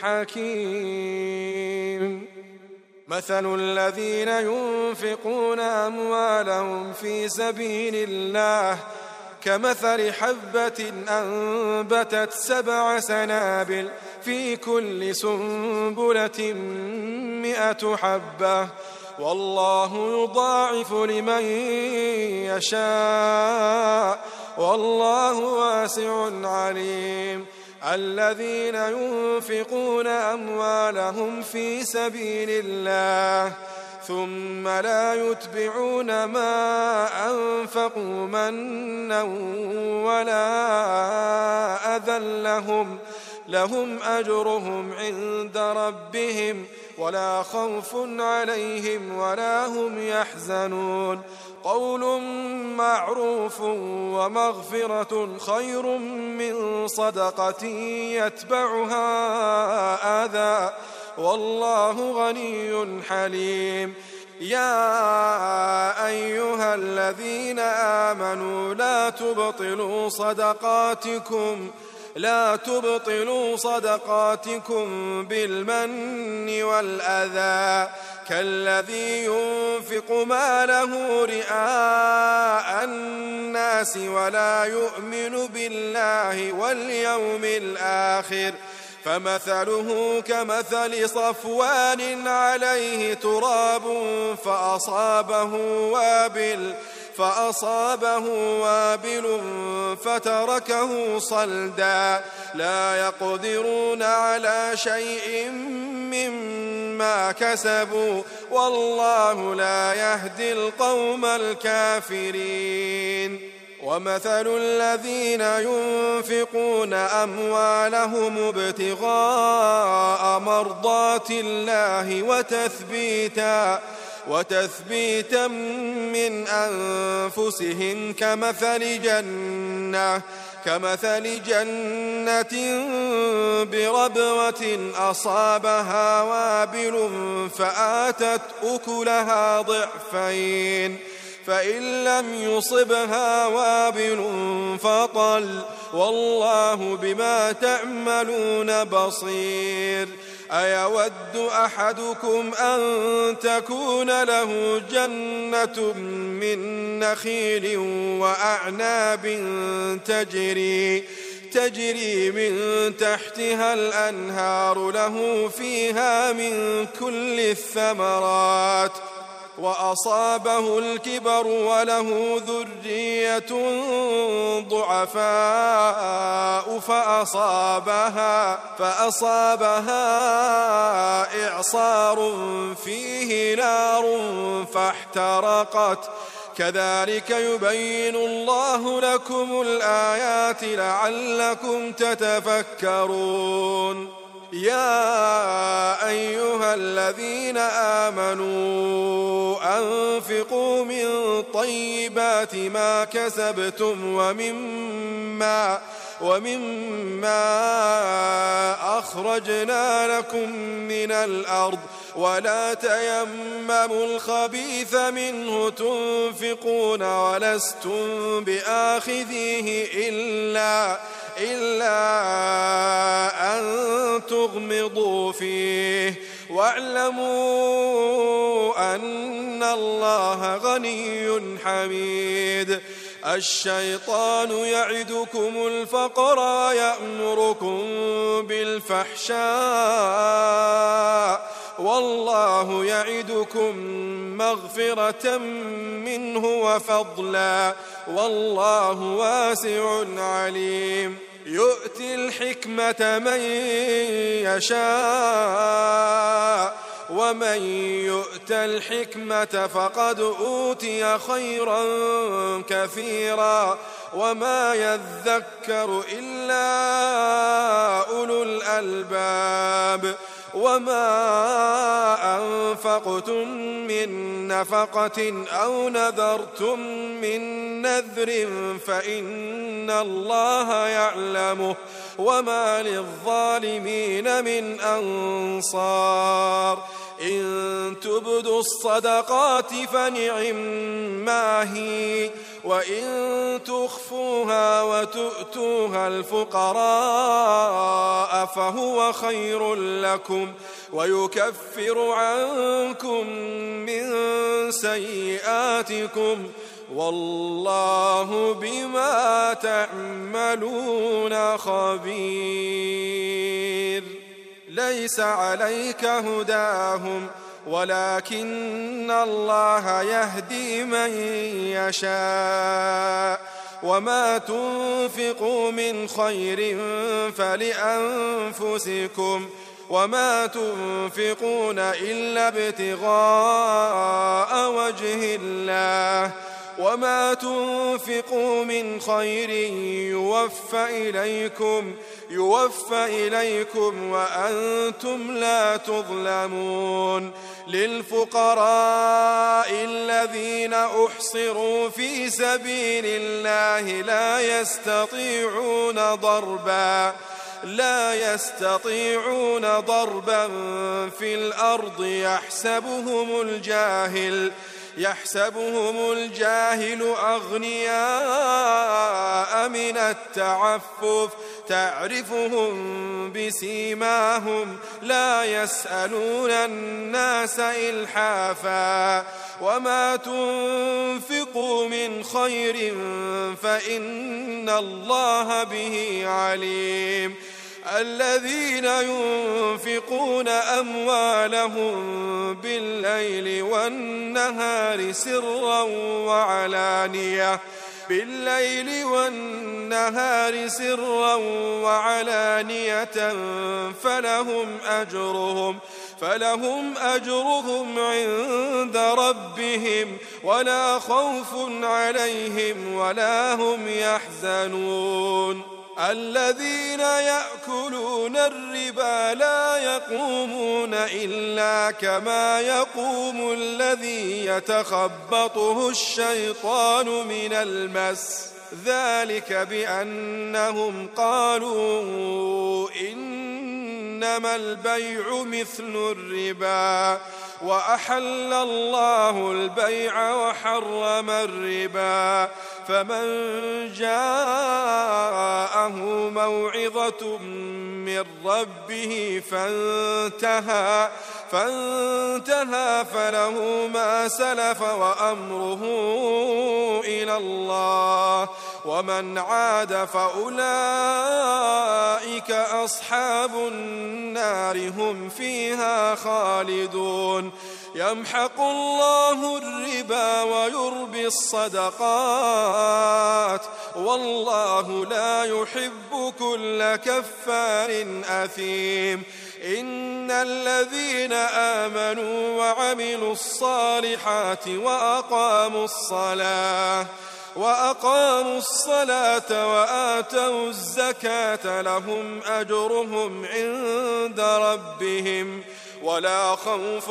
حكيم. مثل الذين ينفقون أموالهم في سبيل الله كمثل حبة أنبتت 7 سنابل في كل سنبلة 100 حبة والله يضاعف لمن يشاء والله واسع عليم. الذين ينفقون أموالهم في سبيل الله ثم لا يتبعون ما أنفقوا منا ولا أذى لهم أجرهم عند ربهم ولا خوف عليهم ولا هم يحزنون. قول معروف ومغفرة خير من صدقة يتبعها أذى والله غني حليم. يا أيها الذين آمنوا لا تبطلوا صدقاتكم بالمن والأذى كالذي ينفق ماله رئاء الناس ولا يؤمن بالله واليوم الآخر فمثله كمثل صفوان عليه تراب فأصابه وابل فتركه صلدا لا يقدرون على شيء مما كسبوا والله لا يهدي القوم الكافرين. ومثل الذين ينفقون أموالهم ابتغاء مرضات الله وتثبيتا من أنفسهم كمثل جنة بربوة أصابها وابل فآتت أكلها ضعفين فإن لم يصبها وابل فطل والله بما تعملون بصير. أيود أحدكم أن تكون له جنة من نخيل وأعناب تجري من تحتها الأنهار له فيها من كل الثمرات وأصابه الكبر وله ذرية ضعفاء فأصابها إعصار فيه نار فاحترقت كذلك يبين الله لكم الآيات لعلكم تتفكرون. يا أيها الذين آمنوا أنفقوا من طيبات ما كسبتم ومما أخرجنا لكم من الأرض ولا تيمموا الخبيث منه تنفقون ولستم بآخذيه إلا أن تغمضوا فيه واعلموا أن الله غني حميد. الشيطان يعدكم الفقر ويأمركم بالفحشاء والله يعدكم مغفرة منه وفضلا والله واسع عليم. يؤتي الحكمة من يشاء ومن يؤت الحكمة فقد أوتي خيرا كثيرا وما يذكر إلا أولو الألباب. وما أنفقتم من نفقة أو نذرتم من نذر فإن الله يعلمه وما للظالمين من أنصار. إن تبدوا الصدقات فنعما هي وإن تخفوها وتؤتوها الفقراء فهو خير لكم ويكفر عنكم من سيئاتكم والله بما تعملون خبير. ليس عليك هداهم ولكن الله يهدي من يشاء وما تنفقوا من خير فلأنفسكم وما تنفقون إلا ابتغاء وجه الله وما تنفقوا من خير يوفى إليكم وأنتم لا تظلمون. للفقراء الذين أحصروا في سبيل الله لا يستطيعون ضربا في الأرض يحسبهم الجاهل أغنياء من التعفف تعرفهم بسيماهم لا يسألون الناس إلحافا وما تنفقوا من خير فإن الله به عليم. الذين ينفقون أموالهم بالليل والنهار سرا وعلانية فلهم أجرهم عند ربهم ولا خوف عليهم ولا هم يحزنون. الذين يأكلون الربا لا يقومون إلا كما يقوم الذي يتخبطه الشيطان من المس ذلك بأنهم قالوا إنما البيع مثل الربا وأحل الله البيع وحرم الربا فمن جاءه موعظة من ربه فانتهى فله ما سلف وأمره إلى الله ومن عاد فأولئك أصحاب النار هم فيها خالدون يمحق الله الربا ويربي الصدقات والله لا يحب كل كفار أثيم إن الذين آمنوا وعملوا الصالحات وأقاموا الصلاة وآتوا الزكاة لهم أجرهم عند ربهم ولا خوف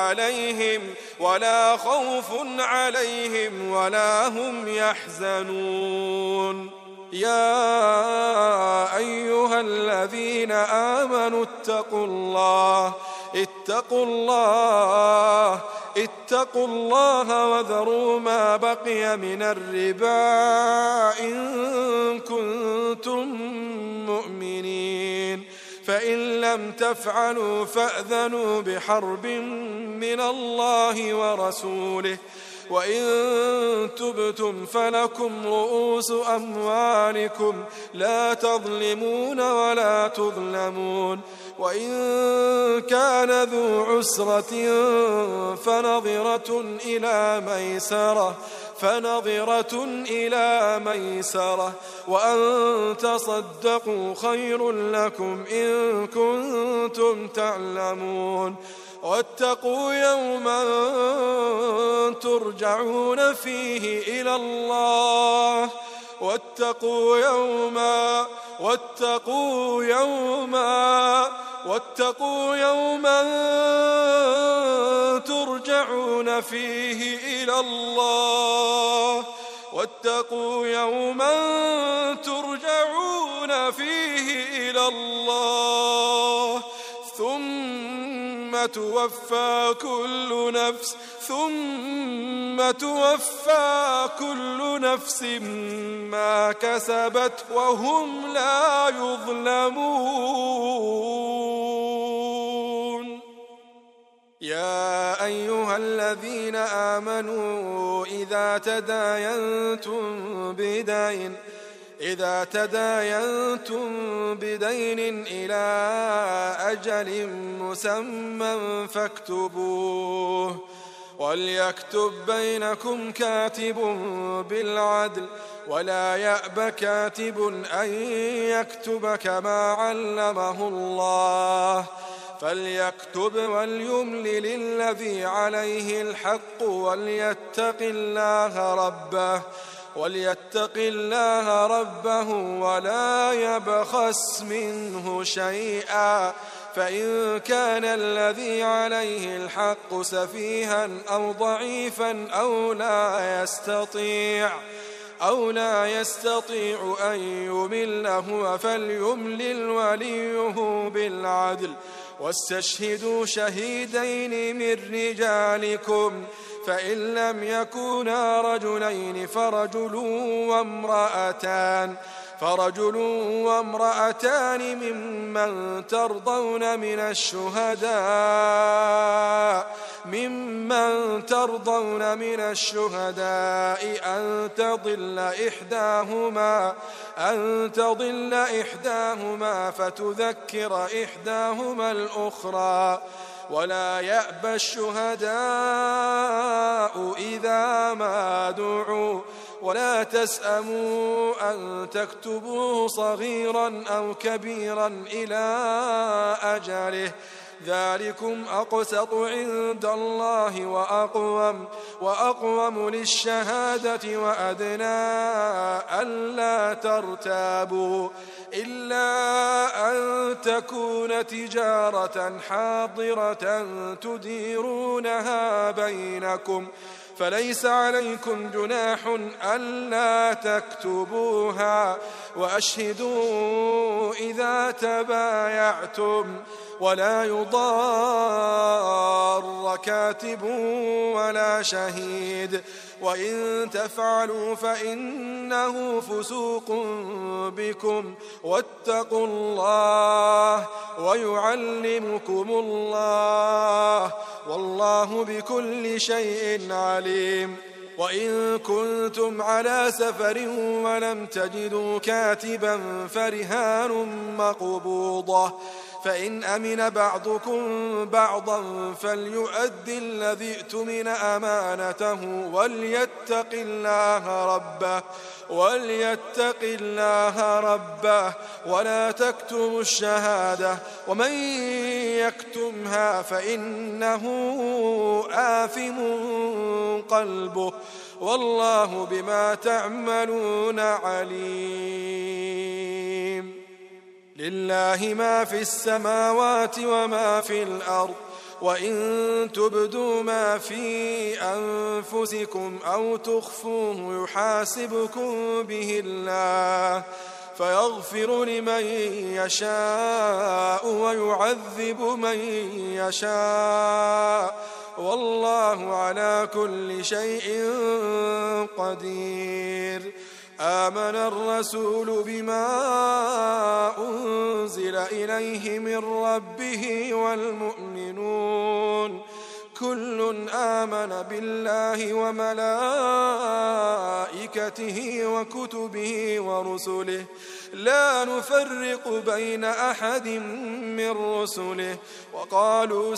عليهم ولا هم يحزنون يا أيها الذين آمنوا اتقوا الله وذروا ما بقي من الربا إن كنتم مؤمنين فإن لم تفعلوا فأذنوا بحرب من الله ورسوله وإن تبتم فلكم رؤوس أموالكم لا تظلمون ولا تظلمون وإن كان ذو عسرة فنظرة إلى ميسرة وأن تصدقوا خير لكم إن كنتم تعلمون واتقوا يوما ترجعون فيه إلى الله واتقوا يوما ترجعون فيه إلى الله ثم توفى كل نفس ما كسبت وهم لا يظلمون يا أيها الذين آمنوا إذا تداينتم بدين إلى أجل مسمى فاكتبوه وليكتب بينكم كاتب بالعدل ولا يأب كاتب أن يكتب كما علمه الله فليكتب وليملل الذي عليه الحق وليتق الله ربه ولا يبخس منه شيئا فإن كان الذي عليه الحق سفيها أو ضعيفا أو لا يستطيع أن يمل هو فليملل وليه بالعدل واستشهدوا شهيدين من رجالكم فإن لم يكونا رجلين فرجل وامرأتان ممن ترضون من الشهداء أن تضل إحداهما فتذكر إحداهما الأخرى ولا يأبى الشهداء إذا ما دعوا ولا تسأموا أن تكتبوه صغيرا أو كبيرا إلى أجله ذلكم أقسط عند الله وأقوم للشهادة وأدنى ألا ترتابوا إلا أن تكون تجارة حاضرة تديرونها بينكم فليس عليكم جناح ألا تكتبوها وأشهدوا إذا تبايعتم ولا يضار كاتب ولا شهيد وإن تفعلوا فإنه فسوق بكم واتقوا الله ويعلمكم الله والله بكل شيء عليم. وإن كنتم على سفر ولم تجدوا كاتبا فرهان مقبوضة فإن أمن بعضكم بعضا فليؤدي الذي اؤتمن أمانته وليتق الله ربه ولا تكتموا الشهادة ومن يكتمها فإنه آثم قلبه والله بما تعملون عليم. لله ما في السماوات وما في الأرض وإن تبدوا ما في أنفسكم أو تخفوه يحاسبكم به الله فيغفر لمن يشاء ويعذب من يشاء والله على كل شيء قدير. آمن الرسول بما أنزل إليه من ربه والمؤمنون كل آمن بالله وملائكته وكتبه ورسله لا نفرق بين أحد من رسله وقالوا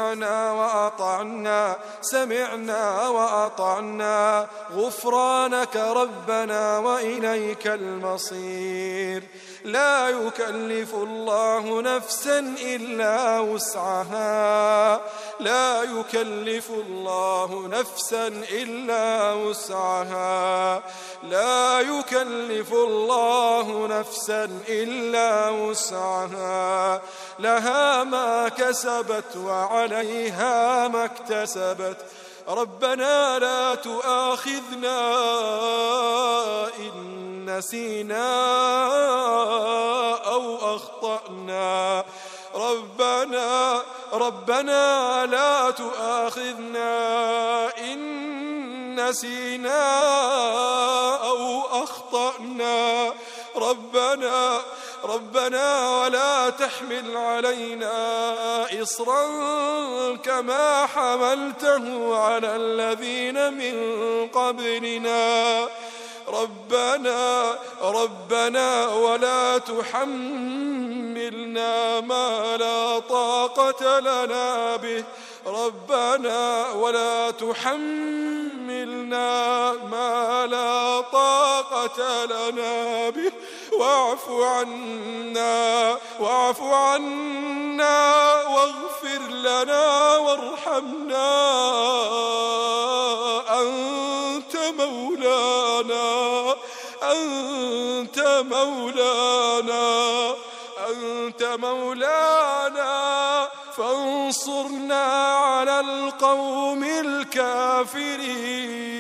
سمعنا وأطعنا غفرانك ربنا وإليك المصير. لا يكلف الله نفسا إلا وسعها لها ما كسبت وعليها ما اكتسبت ربنا لا تؤاخذنا إن نسينا أو أخطأنا ربنا لا تؤاخذنا إن نسينا أو أخطأنا ربنا ولا تحمل علينا إصرا كما حملته على الذين من قبلنا ربنا ولا تحملنا ما لا طاقة لنا به واعف عنا واغفر لنا وارحمنا أنت مولانا فانصرنا على القوم الكافرين.